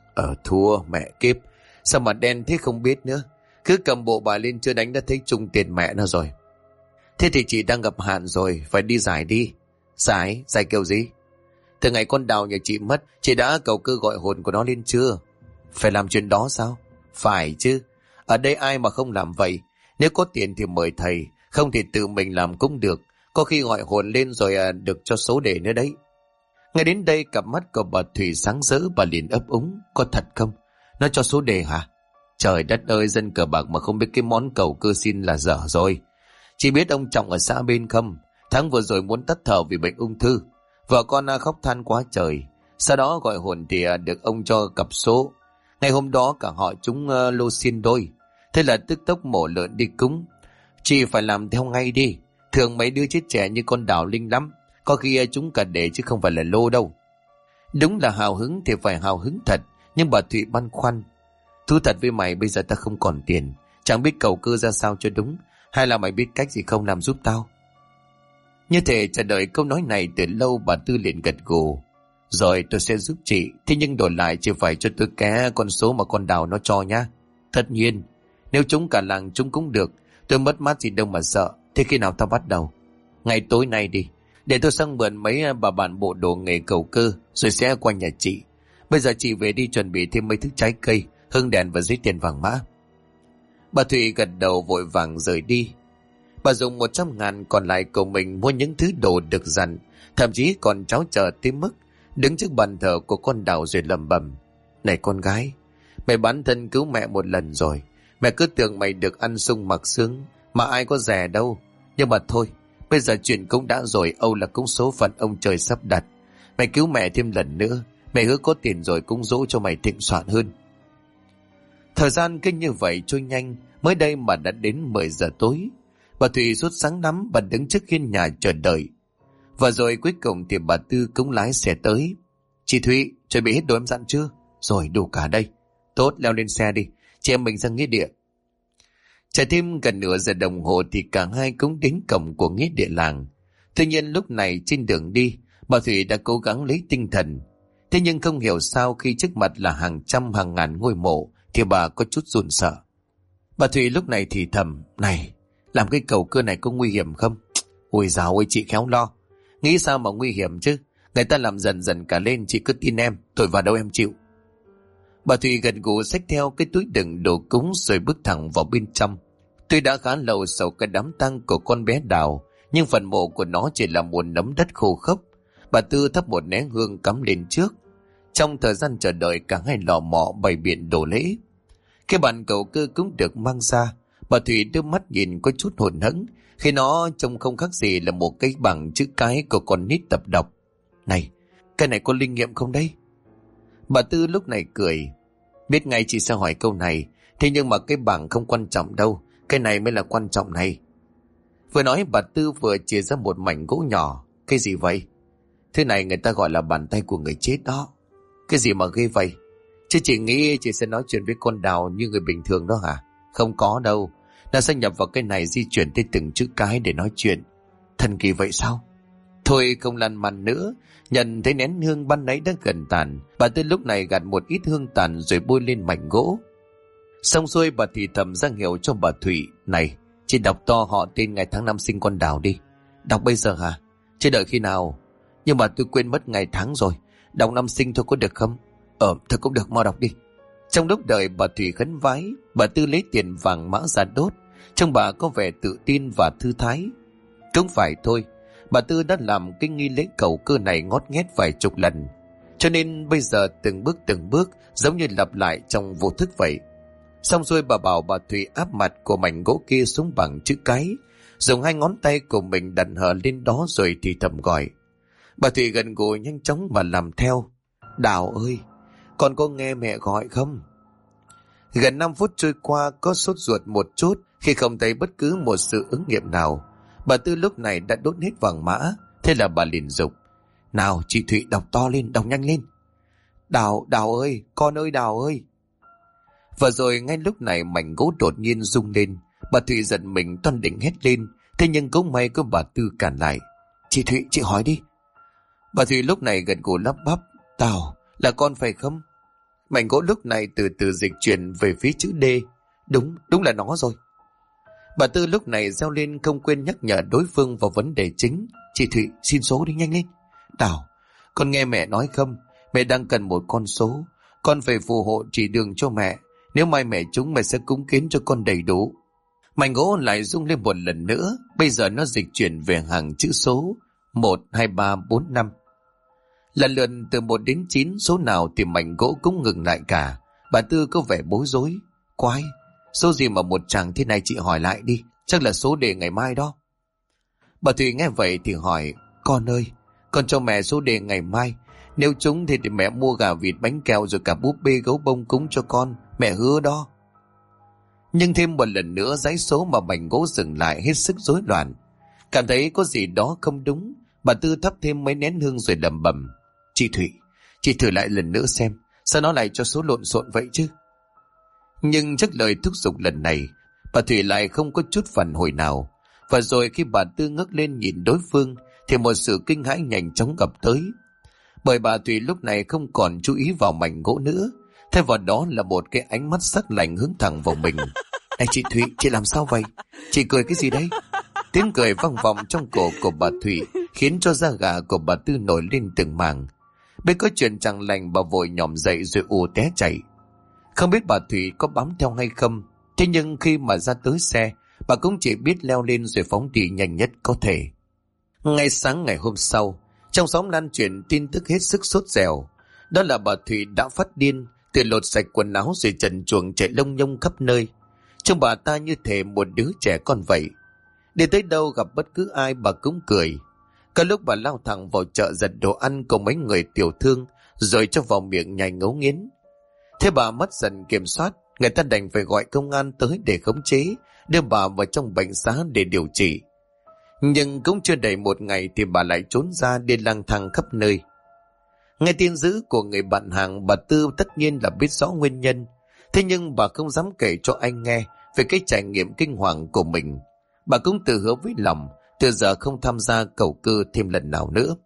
Thua mẹ kiếp, sao mà đen thế không biết nữa. Cứ cầm bộ bài lên chưa đánh đã thấy trùng tiền mẹ nó rồi. Thế thì chị đang gặp hạn rồi, phải đi giải đi. Giải kiểu gì? Từ ngày con Đào nhà chị mất, chị đã cầu cơ gọi hồn của nó lên chưa? Phải làm chuyện đó sao? Phải chứ. Ở đây ai mà không làm vậy? Nếu có tiền thì mời thầy, không thì tự mình làm cũng được. Có khi gọi hồn lên rồi được cho số đề nữa đấy. Ngay đến đây cặp mắt của bà Thủy sáng rỡ, bà liền ấp úng. Có thật không? Nó cho số đề hả? Trời đất ơi, dân cờ bạc mà không biết cái món cầu cơ xin là dở rồi. Chị biết ông Trọng ở xã bên không? Tháng vừa rồi muốn tắt thở vì bệnh ung thư. Vợ con khóc than quá trời. Sau đó gọi hồn thì được ông cho cặp số. Ngày hôm đó cả họ chúng lô xin đôi. Thế là tức tốc mổ lợn đi cúng. Chị phải làm theo ngay đi. Thường mấy đứa chết trẻ như con Đào linh lắm. Có khi chúng cả để chứ không phải là lô đâu. Đúng là hào hứng thì phải hào hứng thật. Nhưng bà Thụy băn khoăn. Thú thật với mày, bây giờ ta không còn tiền, chẳng biết cầu cơ ra sao cho đúng. Hay là mày biết cách gì không làm giúp tao? Như thể chờ đợi câu nói này từ lâu, bà Tư liền gật gù. Rồi tôi sẽ giúp chị. Thế nhưng đổi lại chị phải cho tôi ké con số mà con Đào nó cho nhá. Tất nhiên. Nếu chúng cả làng chúng cũng được. Tôi mất mát gì đâu mà sợ. Thế khi nào tao bắt đầu? Ngày tối nay đi. Để tôi sang mượn mấy bà bạn bộ đồ nghề cầu cơ, rồi sẽ qua nhà chị. Bây giờ chị về đi chuẩn bị thêm mấy thứ trái cây, hương đèn và giấy tiền vàng mã. Bà Thụy gật đầu vội vàng rời đi. Bà dùng 100.000 còn lại của mình mua những thứ đồ được dặn, thậm chí còn tráo chờ tới mức đứng trước bàn thờ của con Đào rồi lẩm bẩm. Này con gái, mày bán thân cứu mẹ một lần rồi. Mẹ cứ tưởng mày được ăn sung mặc sướng, mà ai có rẻ đâu. Nhưng mà thôi, bây giờ chuyện cũng đã rồi, âu là cũng số phận ông trời sắp đặt. Mày cứu mẹ thêm lần nữa, mẹ hứa có tiền rồi cũng dỗ cho mày thịnh soạn hơn. Thời gian cứ như vậy trôi nhanh, mới đây mà đã đến 10 giờ tối. Bà Thủy sốt sáng lắm, bà đứng trước hiên nhà chờ đợi. Và rồi cuối cùng thì bà Tư cũng lái xe tới. Chị Thủy, chuẩn bị hết đồ em dặn chưa? Rồi, đủ cả đây. Tốt, leo lên xe đi, chị em mình ra nghĩa địa. Chạy thêm gần nửa giờ đồng hồ thì cả hai cũng đến cổng của nghĩa địa làng. Tuy nhiên lúc này trên đường đi, bà Thủy đã cố gắng lấy tinh thần. Thế nhưng không hiểu sao khi trước mặt là hàng trăm hàng ngàn ngôi mộ thì bà có chút run sợ. Bà Thủy lúc này thì thầm, này, làm cái cầu cơ này có nguy hiểm không? Ôi dào ơi, chị khéo lo. Nghĩ sao mà nguy hiểm chứ? Người ta làm dần dần cả lên, chị cứ tin em, tôi vào đâu em chịu. Bà Thủy gật gù xách theo cái túi đựng đồ cúng rồi bước thẳng vào bên trong. Tuy đã khá lâu sau cái đám tang của con bé Đào, nhưng phần mộ của nó chỉ là một nấm đất khô khốc. Bà Tư thắp một nén hương cắm lên trước. Trong thời gian chờ đợi, cả hai lò mọ bày biện đồ lễ. Cái bàn cầu cơ cũng được mang ra. Bà Thủy đưa mắt nhìn có chút hụt hẫng khi nó trông không khác gì là một cái bảng chữ cái của con nít tập đọc. Này, cái này có linh nghiệm không đấy? Bà Tư lúc này cười. Biết ngay chị sẽ hỏi câu này, thế nhưng mà cái bảng không quan trọng đâu, cái này mới là quan trọng này. Vừa nói bà Tư vừa chia ra một mảnh gỗ nhỏ. Cái gì vậy? Thứ này người ta gọi là bàn tay của người chết đó. Cái gì mà ghê vậy? Chứ chị nghĩ chị sẽ nói chuyện với con Đào như người bình thường đó hả? Không có đâu. Nó sẽ nhập vào cái này, di chuyển tới từng chữ cái để nói chuyện. Thần kỳ vậy sao? Thôi không lăn màn nữa. Nhận thấy nén hương ban nãy đã gần tàn, bà Tư lúc này gạt một ít hương tàn rồi bôi lên mảnh gỗ. Xong xuôi bà thì thầm ra hiệu cho bà Thủy. Này, chị đọc to họ tên ngày tháng năm sinh con Đào đi. Đọc bây giờ hả? Chứ đợi khi nào? Nhưng mà tôi quên mất ngày tháng rồi. Đọc năm sinh thôi có được không? Thôi cũng được, mau đọc đi. Trong lúc đợi bà Thủy khấn vái, bà Tư lấy tiền vàng mã ra đốt. Trông bà có vẻ tự tin và thư thái. Cũng phải thôi, bà Tư đã làm cái nghi lễ cầu cơ này ngót nghét vài chục lần, cho nên bây giờ từng bước giống như lặp lại trong vô thức vậy. Xong rồi bà bảo bà Thủy áp mặt của mảnh gỗ kia xuống bằng chữ cái, dùng hai ngón tay của mình đặt hờ lên đó rồi thì thầm gọi. Bà Thủy gần gũi nhanh chóng mà làm theo. Đào ơi, con có nghe mẹ gọi không? Gần 5 phút trôi qua, có sốt ruột một chút khi không thấy bất cứ một sự ứng nghiệm nào. Bà Tư lúc này đã đốt hết vàng mã, thế là bà liền dục. Nào chị Thủy đọc to lên, đọc nhanh lên. Đào ơi, con ơi Đào ơi. Và rồi ngay lúc này mảnh gỗ đột nhiên rung lên. Bà Thủy giận mình toan định hét lên, thế nhưng cũng may có bà Tư cản lại. Chị Thủy, chị hỏi đi. Bà Thủy lúc này gật gù lắp bắp. Đào, là con phải không? Mảnh gỗ lúc này từ từ dịch chuyển về phía chữ D. Đúng là nó rồi. Bà Tư lúc này reo lên không quên nhắc nhở đối phương vào vấn đề chính. Chị Thủy xin số đi, nhanh lên. Đào, con nghe mẹ nói không? Mẹ đang cần một con số. Con phải phù hộ chỉ đường cho mẹ. Nếu mai mẹ trúng, mẹ sẽ cúng kiến cho con đầy đủ. Mảnh gỗ lại rung lên một lần nữa. Bây giờ nó dịch chuyển về hàng chữ số 1, 2, 3, 4, 5. Lần lượt từ 1 đến 9, số nào thì mảnh gỗ cũng ngừng lại cả. Bà Tư có vẻ bối rối. Quái, số gì mà một chàng thế này, chị hỏi lại đi. Chắc là số đề ngày mai đó. Bà Thủy nghe vậy thì hỏi. Con ơi, con cho mẹ số đề ngày mai. Nếu trúng thì mẹ mua gà vịt bánh kẹo rồi cả búp bê gấu bông cúng cho con. Mẹ hứa đó. Nhưng thêm một lần nữa dãy số mà mảnh gỗ dừng lại hết sức rối loạn. Cảm thấy có gì đó không đúng, bà Tư thắp thêm mấy nén hương rồi lẩm bẩm. Chị Thủy, chị thử lại lần nữa xem, sao nó lại cho số lộn xộn vậy chứ? Nhưng trước lời thúc giục lần này, bà Thủy lại không có chút phản hồi nào. Và rồi khi bà Tư ngước lên nhìn đối phương, thì một sự kinh hãi nhanh chóng ập tới. Bởi bà Thủy lúc này không còn chú ý vào mảnh gỗ nữa, thay vào đó là một cái ánh mắt sắc lạnh hướng thẳng vào mình. Này chị Thủy, chị làm sao vậy? Chị cười cái gì đấy? Tiếng cười vang vọng trong cổ của bà Thủy khiến cho da gà của bà Tư nổi lên từng mảng. Biết có chuyện chẳng lành, bà vội nhòm dậy rồi ù té chạy. Không biết bà Thủy có bám theo hay không, thế nhưng khi mà ra tới xe, bà cũng chỉ biết leo lên rồi phóng đi nhanh nhất có thể. Ngay sáng ngày hôm sau, trong xóm lan truyền tin tức hết sức sốt dẻo. Đó là bà Thủy đã phát điên, tự lột sạch quần áo rồi trần truồng chạy lông nhông khắp nơi. Trông bà ta như thể một đứa trẻ con vậy. Đi tới đâu gặp bất cứ ai bà cũng cười. Có lúc bà lao thẳng vào chợ giật đồ ăn của mấy người tiểu thương, rồi cho vào miệng nhai ngấu nghiến. Thế bà mất dần kiểm soát, người ta đành phải gọi công an tới để khống chế, đưa bà vào trong bệnh xá để điều trị. Nhưng cũng chưa đầy một ngày thì bà lại trốn ra đi lang thang khắp nơi. Nghe tin dữ của người bạn hàng, bà Tư tất nhiên là biết rõ nguyên nhân. Thế nhưng bà không dám kể cho anh nghe về cái trải nghiệm kinh hoàng của mình. Bà cũng tự hứa với lòng, từ giờ không tham gia cầu cư thêm lần nào nữa.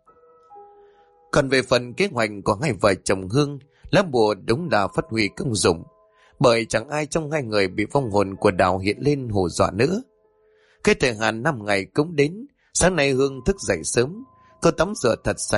Còn về phần kế hoạch của hai vợ chồng Hương, lá bùa đúng là phát huy công dụng. Bởi chẳng ai trong hai người bị vong hồn của Đào hiện lên hù dọa nữa. Cái thời hạn 5 ngày cũng đến. Sáng nay Hương thức dậy sớm, cô tắm rửa thật sạch,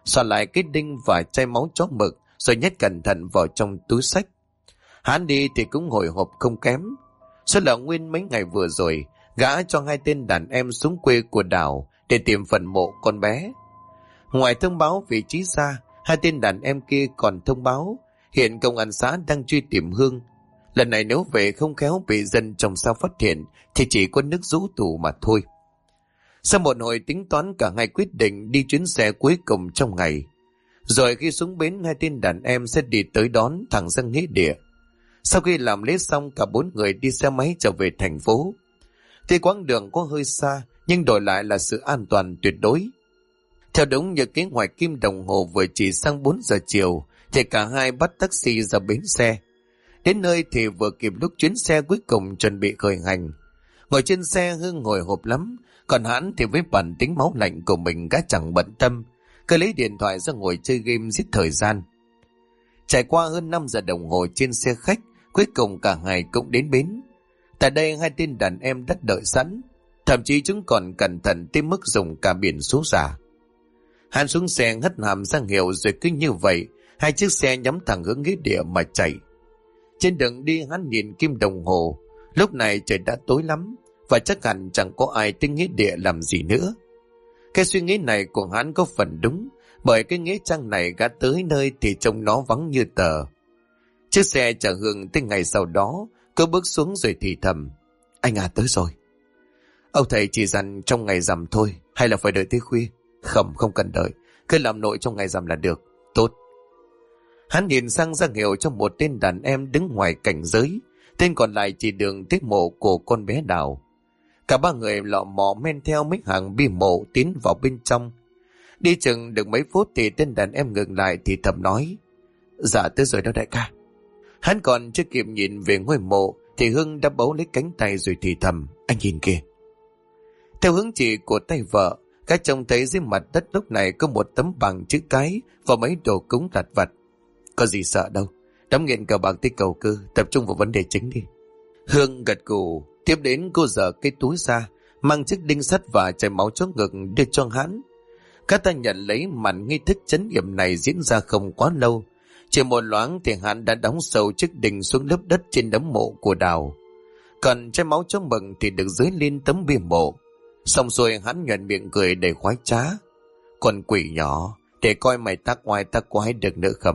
xỏ lại cái đinh và chai máu chó mực rồi nhét cẩn thận vào trong túi xách. Hắn đi thì cũng hồi hộp không kém. Số là nguyên mấy ngày vừa rồi, gã cho 2 tên đàn em xuống quê của Đào để tìm phần mộ con bé. Ngoài thông báo vị trí ra, 2 tên đàn em kia còn thông báo hiện công an xã đang truy tìm Hương. Lần này nếu về không khéo bị dân trong xã phát hiện thì chỉ có nước rũ tù mà thôi. Sau một hồi tính toán, cả hai quyết định đi chuyến xe cuối cùng trong ngày. Rồi khi xuống bến, 2 tên đàn em sẽ đi tới đón thẳng ra nghĩa địa. Sau khi làm lễ xong, cả 4 người đi xe máy trở về thành phố. Tuy quãng đường có hơi xa, nhưng đổi lại là sự an toàn tuyệt đối. Theo đúng như kế hoạch, kim đồng hồ vừa chỉ sang 4 giờ chiều thì cả hai bắt taxi ra bến xe. Đến nơi thì vừa kịp lúc chuyến xe cuối cùng chuẩn bị khởi hành. Ngồi trên xe, Hương hồi hộp lắm, còn hắn thì với bản tính máu lạnh của mình gã chẳng bận tâm, cứ lấy điện thoại ra ngồi chơi game giết thời gian. Trải qua hơn 5 giờ đồng hồ trên xe khách, cuối cùng cả hai cũng đến bến. Tại đây 2 tên đàn em đã đợi sẵn, thậm chí chúng còn cẩn thận tới mức dùng cả biển số giả. Hắn xuống xe hất hàm ra hiệu, rồi cứ như vậy 2 chiếc xe nhắm thẳng hướng nghĩa địa mà chạy. Trên đường đi hắn nhìn kim đồng hồ, lúc này trời đã tối lắm và chắc hẳn chẳng có ai tới nghĩa địa làm gì nữa. Cái suy nghĩ này của hắn có phần đúng, bởi cái nghĩa trang này gã tới nơi thì trông nó vắng như tờ. Chiếc xe chở Hương tới ngày sau đó, cô bước xuống rồi thì thầm: "Anh à, tới rồi." Ông thầy chỉ dặn trong ngày rằm thôi, hay là phải đợi tới khuya? Không cần đợi, cứ làm nội trong ngày rằm là được. Tốt. Hắn nhìn sang ra hiệu cho một tên đàn em đứng ngoài cảnh giới, tên còn lại chỉ đường tới mộ của con bé Đào. Cả 3 người lọ mọ men theo mấy hàng bia mộ tiến vào bên trong. Đi chừng được mấy phút thì tên đàn em ngừng lại thì thầm nói: "Dạ tới rồi đó đại ca." Hắn còn chưa kịp nhìn về ngôi mộ thì Hưng đã bấu lấy cánh tay rồi thì thầm: "Anh nhìn kìa." Theo hướng chỉ của tay vợ, các trông thấy dưới mặt đất lúc này có một tấm bằng chữ cái và mấy đồ cúng lặt vặt. "Có gì sợ đâu, đám nghiện cờ bạc tới cầu cơ, tập trung vào vấn đề chính đi." Hương gật gù. Tiếp đến cô giở cái túi ra, mang chiếc đinh sắt và chai máu chó ngực đưa cho hắn. Các ta nhận lấy màn nghi thức chấn nghiệm này diễn ra không quá lâu. Chỉ một loáng thì hắn đã đóng sâu chiếc đinh xuống lớp đất trên đống mộ của Đào. Còn chai máu chó mừng thì được dới lên tấm bia mộ. Xong rồi hắn nhoẻn miệng cười đầy khoái trá: "Con quỷ nhỏ, để coi mày tác oai tác quái được nữa không."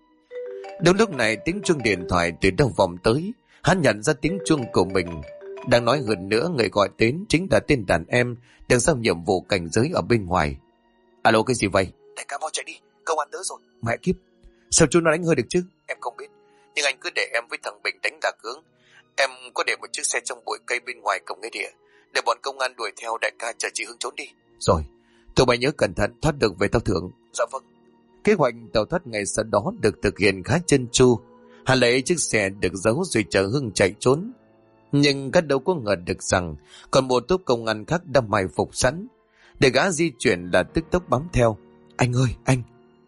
Đúng lúc này tiếng chuông điện thoại từ đâu vọng tới. Hắn nhận ra tiếng chuông của mình. Đang nói hơn nữa, người gọi đến chính là tên đàn em đang giao nhiệm vụ cảnh giới ở bên ngoài. "Alo, cái gì vậy?" "Đại ca mau chạy đi, công an tới rồi." "Mẹ kiếp, sao chú nó đánh hơi được chứ?" "Em không biết, nhưng anh cứ để em với thằng Bình đánh lạc hướng. Em có để một chiếc xe trong bụi cây bên ngoài cổng nghĩa địa, để bọn công an đuổi theo đại ca chờ chị Hương trốn đi." "Rồi, tụi mày nhớ cẩn thận, thoát được về tao thưởng." "Dạ vâng." Kế hoạch tàu thoát ngày sau đó được thực hiện khá chân chu. Hắn lấy chiếc xe được giấu rồi chờ Hưng chạy trốn. Nhưng các đâu có ngờ được rằng còn một tốp công an khác đã mai phục sẵn. Để gã di chuyển là tức tốc bám theo. "Anh ơi, anh!"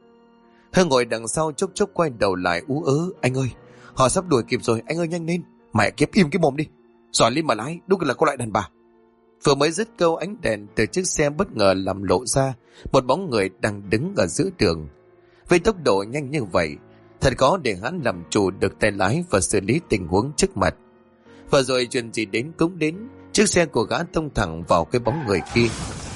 Hưng ngồi đằng sau chốc chốc quay đầu lại ú ớ: "Anh ơi, họ sắp đuổi kịp rồi, anh ơi nhanh lên." "Mẹ kiếp, im cái mồm đi, giỏi lên mà lái, đúng là có loại đàn bà." Vừa mới dứt câu, ánh đèn từ chiếc xe bất ngờ làm lộ ra một bóng người đang đứng ở giữa đường. Với tốc độ nhanh như vậy, thật khó để hắn làm chủ được tay lái và xử lý tình huống trước mặt. Và rồi chuyện gì đến cũng đến, chiếc xe của gã tông thẳng vào cái bóng người kia.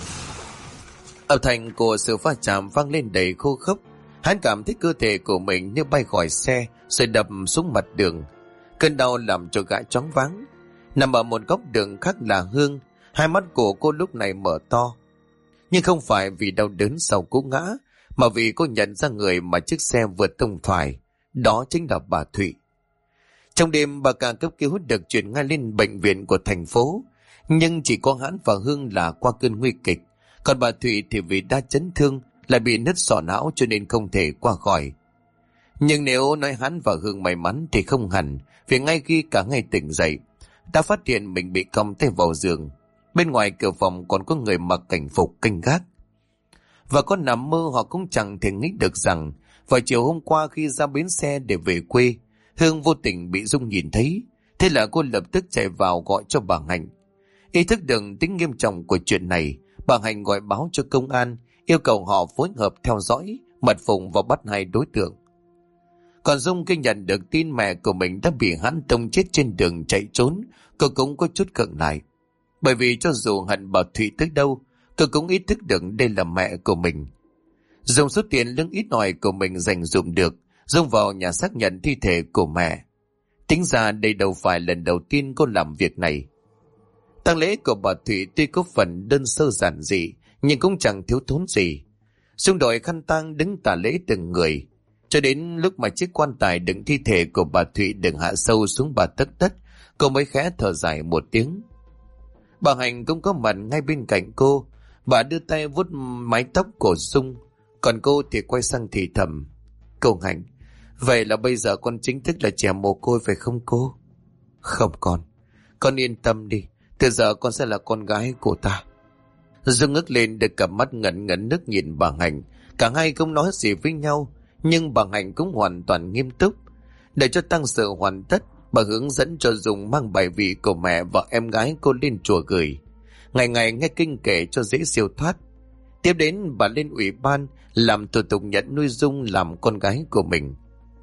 Âm thanh của sự va chạm vang lên đầy khô khốc. Hắn cảm thấy cơ thể của mình như bay khỏi xe rồi đập xuống mặt đường. Cơn đau làm cho gã choáng váng. Nằm ở một góc đường khác là Hương. Hai mắt của cô lúc này mở to, nhưng không phải vì đau đớn sau cú ngã, mà vì cô nhận ra người mà chiếc xe vừa tông phải. Đó chính là bà Thụy. Trong đêm, bà ca cấp cứu được chuyển ngay lên bệnh viện của thành phố, nhưng chỉ có hắn và Hương là qua cơn nguy kịch, còn bà Thụy thì vì đa chấn thương lại bị nứt sọ não cho nên không thể qua khỏi. Nhưng nếu nói hắn và Hương may mắn thì không hẳn, vì ngay khi cả ngày tỉnh dậy đã phát hiện mình bị còng tay vào giường. Bên ngoài cửa phòng còn có người mặc cảnh phục canh gác. Và có nằm mơ họ cũng chẳng thể nghĩ được rằng vào chiều hôm qua khi ra bến xe để về quê, Hương vô tình bị Dung nhìn thấy. Thế là cô lập tức chạy vào gọi cho bà Hạnh. Ý thức được tính nghiêm trọng của chuyện này, bà Hạnh gọi báo cho công an, yêu cầu họ phối hợp theo dõi, mật phục và bắt hai đối tượng. Còn Dung khi nhận được tin mẹ của mình đã bị hắn tông chết trên đường chạy trốn, cô cũng có chút khựng lại. Bởi vì cho dù hận bà Thụy tới đâu, cô cũng ý thức được đây là mẹ của mình. Dùng số tiền lương ít ỏi của mình dành dụm được, Dung vào nhà xác nhận thi thể của mẹ. Tính ra đây đâu phải lần đầu tiên cô làm việc này. Tang lễ của bà Thụy tuy có phần đơn sơ giản dị, nhưng cũng chẳng thiếu thốn gì. Dung đội khăn tang đứng tả lễ từng người, cho đến lúc mà chiếc quan tài đựng thi thể của bà Thụy được hạ sâu xuống 3 tấc đất, cô mới khẽ thở dài một tiếng. Bà Hạnh cũng có mặt ngay bên cạnh cô. Bà đưa tay vuốt mái tóc của Dung, còn cô thì quay sang thì thầm: "Cô Hạnh, vậy là bây giờ con chính thức là trẻ mồ côi phải không cô?" "Không con yên tâm đi, từ giờ con sẽ là con gái của ta." Dung ngước lên được cặp mắt ngẩn ngẩn nước nhìn bà Hạnh. Cả hai không nói gì với nhau, nhưng bà Hạnh cũng hoàn toàn nghiêm túc. Để cho tang sự hoàn tất, bà hướng dẫn cho Dung mang bài vị của mẹ và em gái cô lên chùa gửi, ngày ngày nghe kinh kệ cho dễ siêu thoát. Tiếp đến bà lên ủy ban làm thủ tục nhận nuôi Dung làm con gái của mình.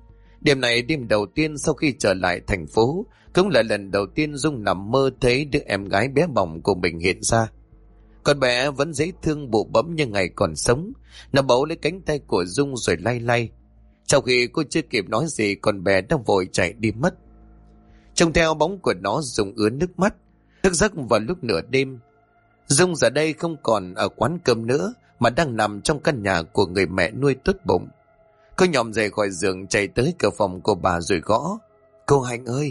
Đêm này đêm đầu tiên sau khi trở lại thành phố, cũng là lần đầu tiên Dung nằm mơ thấy đứa em gái bé bỏng của mình hiện ra. Con bé vẫn dễ thương bụ bẫm như ngày còn sống. Nó bấu lấy cánh tay của Dung rồi lay lay. Sau khi cô chưa kịp nói gì, con bé đã vội chạy đi mất. Trông theo bóng của nó, Dung ứa nước mắt. Thức giấc vào lúc nửa đêm, Dung giờ đây không còn ở quán cơm nữa, mà đang nằm trong căn nhà của người mẹ nuôi tốt bụng. Cô nhòm dậy khỏi giường, chạy tới cửa phòng của bà rồi gõ: "Cô Hạnh ơi!"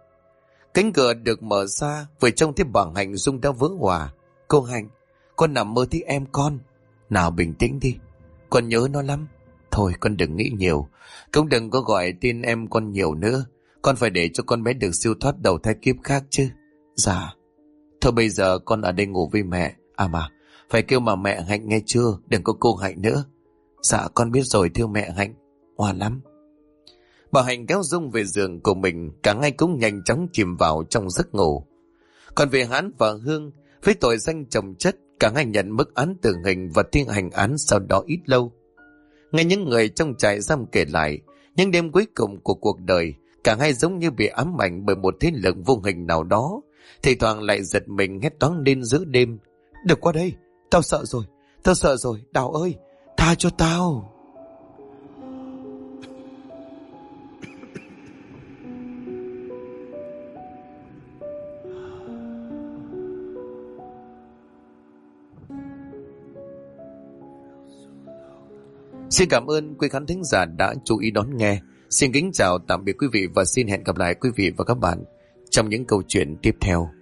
Cánh cửa được mở ra, vừa trông thấy bà Hạnh, Dung đã vỡ òa: "Cô Hạnh, con nằm mơ thấy em con." "Nào bình tĩnh đi, con nhớ nó lắm." "Thôi con đừng nghĩ nhiều, cũng đừng có gọi tên em con nhiều nữa. Con phải để cho con bé được siêu thoát đầu thai kiếp khác chứ." "Dạ." "Thôi bây giờ con ở đây ngủ với mẹ. À mà, phải kêu mà mẹ Hạnh nghe chưa, đừng có cô Hạnh nữa." "Dạ con biết rồi thưa mẹ Hạnh, ngoan lắm." Bà Hạnh kéo Dung về giường của mình, cả hai cũng nhanh chóng chìm vào trong giấc ngủ. Còn về Hán và Hương, với tội danh chồng chất, cả hai nhận mức án tử hình và thi hành án sau đó ít lâu. Nghe những người trong trại giam kể lại, những đêm cuối cùng của cuộc đời, cả hai giống như bị ám ảnh bởi một thế lực vô hình nào đó, thì thoảng lại giật mình hét toáng lên giữa đêm: "Đừng qua đây, tao sợ rồi, Đào ơi, tha cho tao." Xin cảm ơn quý khán thính giả đã chú ý đón nghe. Xin kính chào tạm biệt quý vị và xin hẹn gặp lại quý vị và các bạn trong những câu chuyện tiếp theo.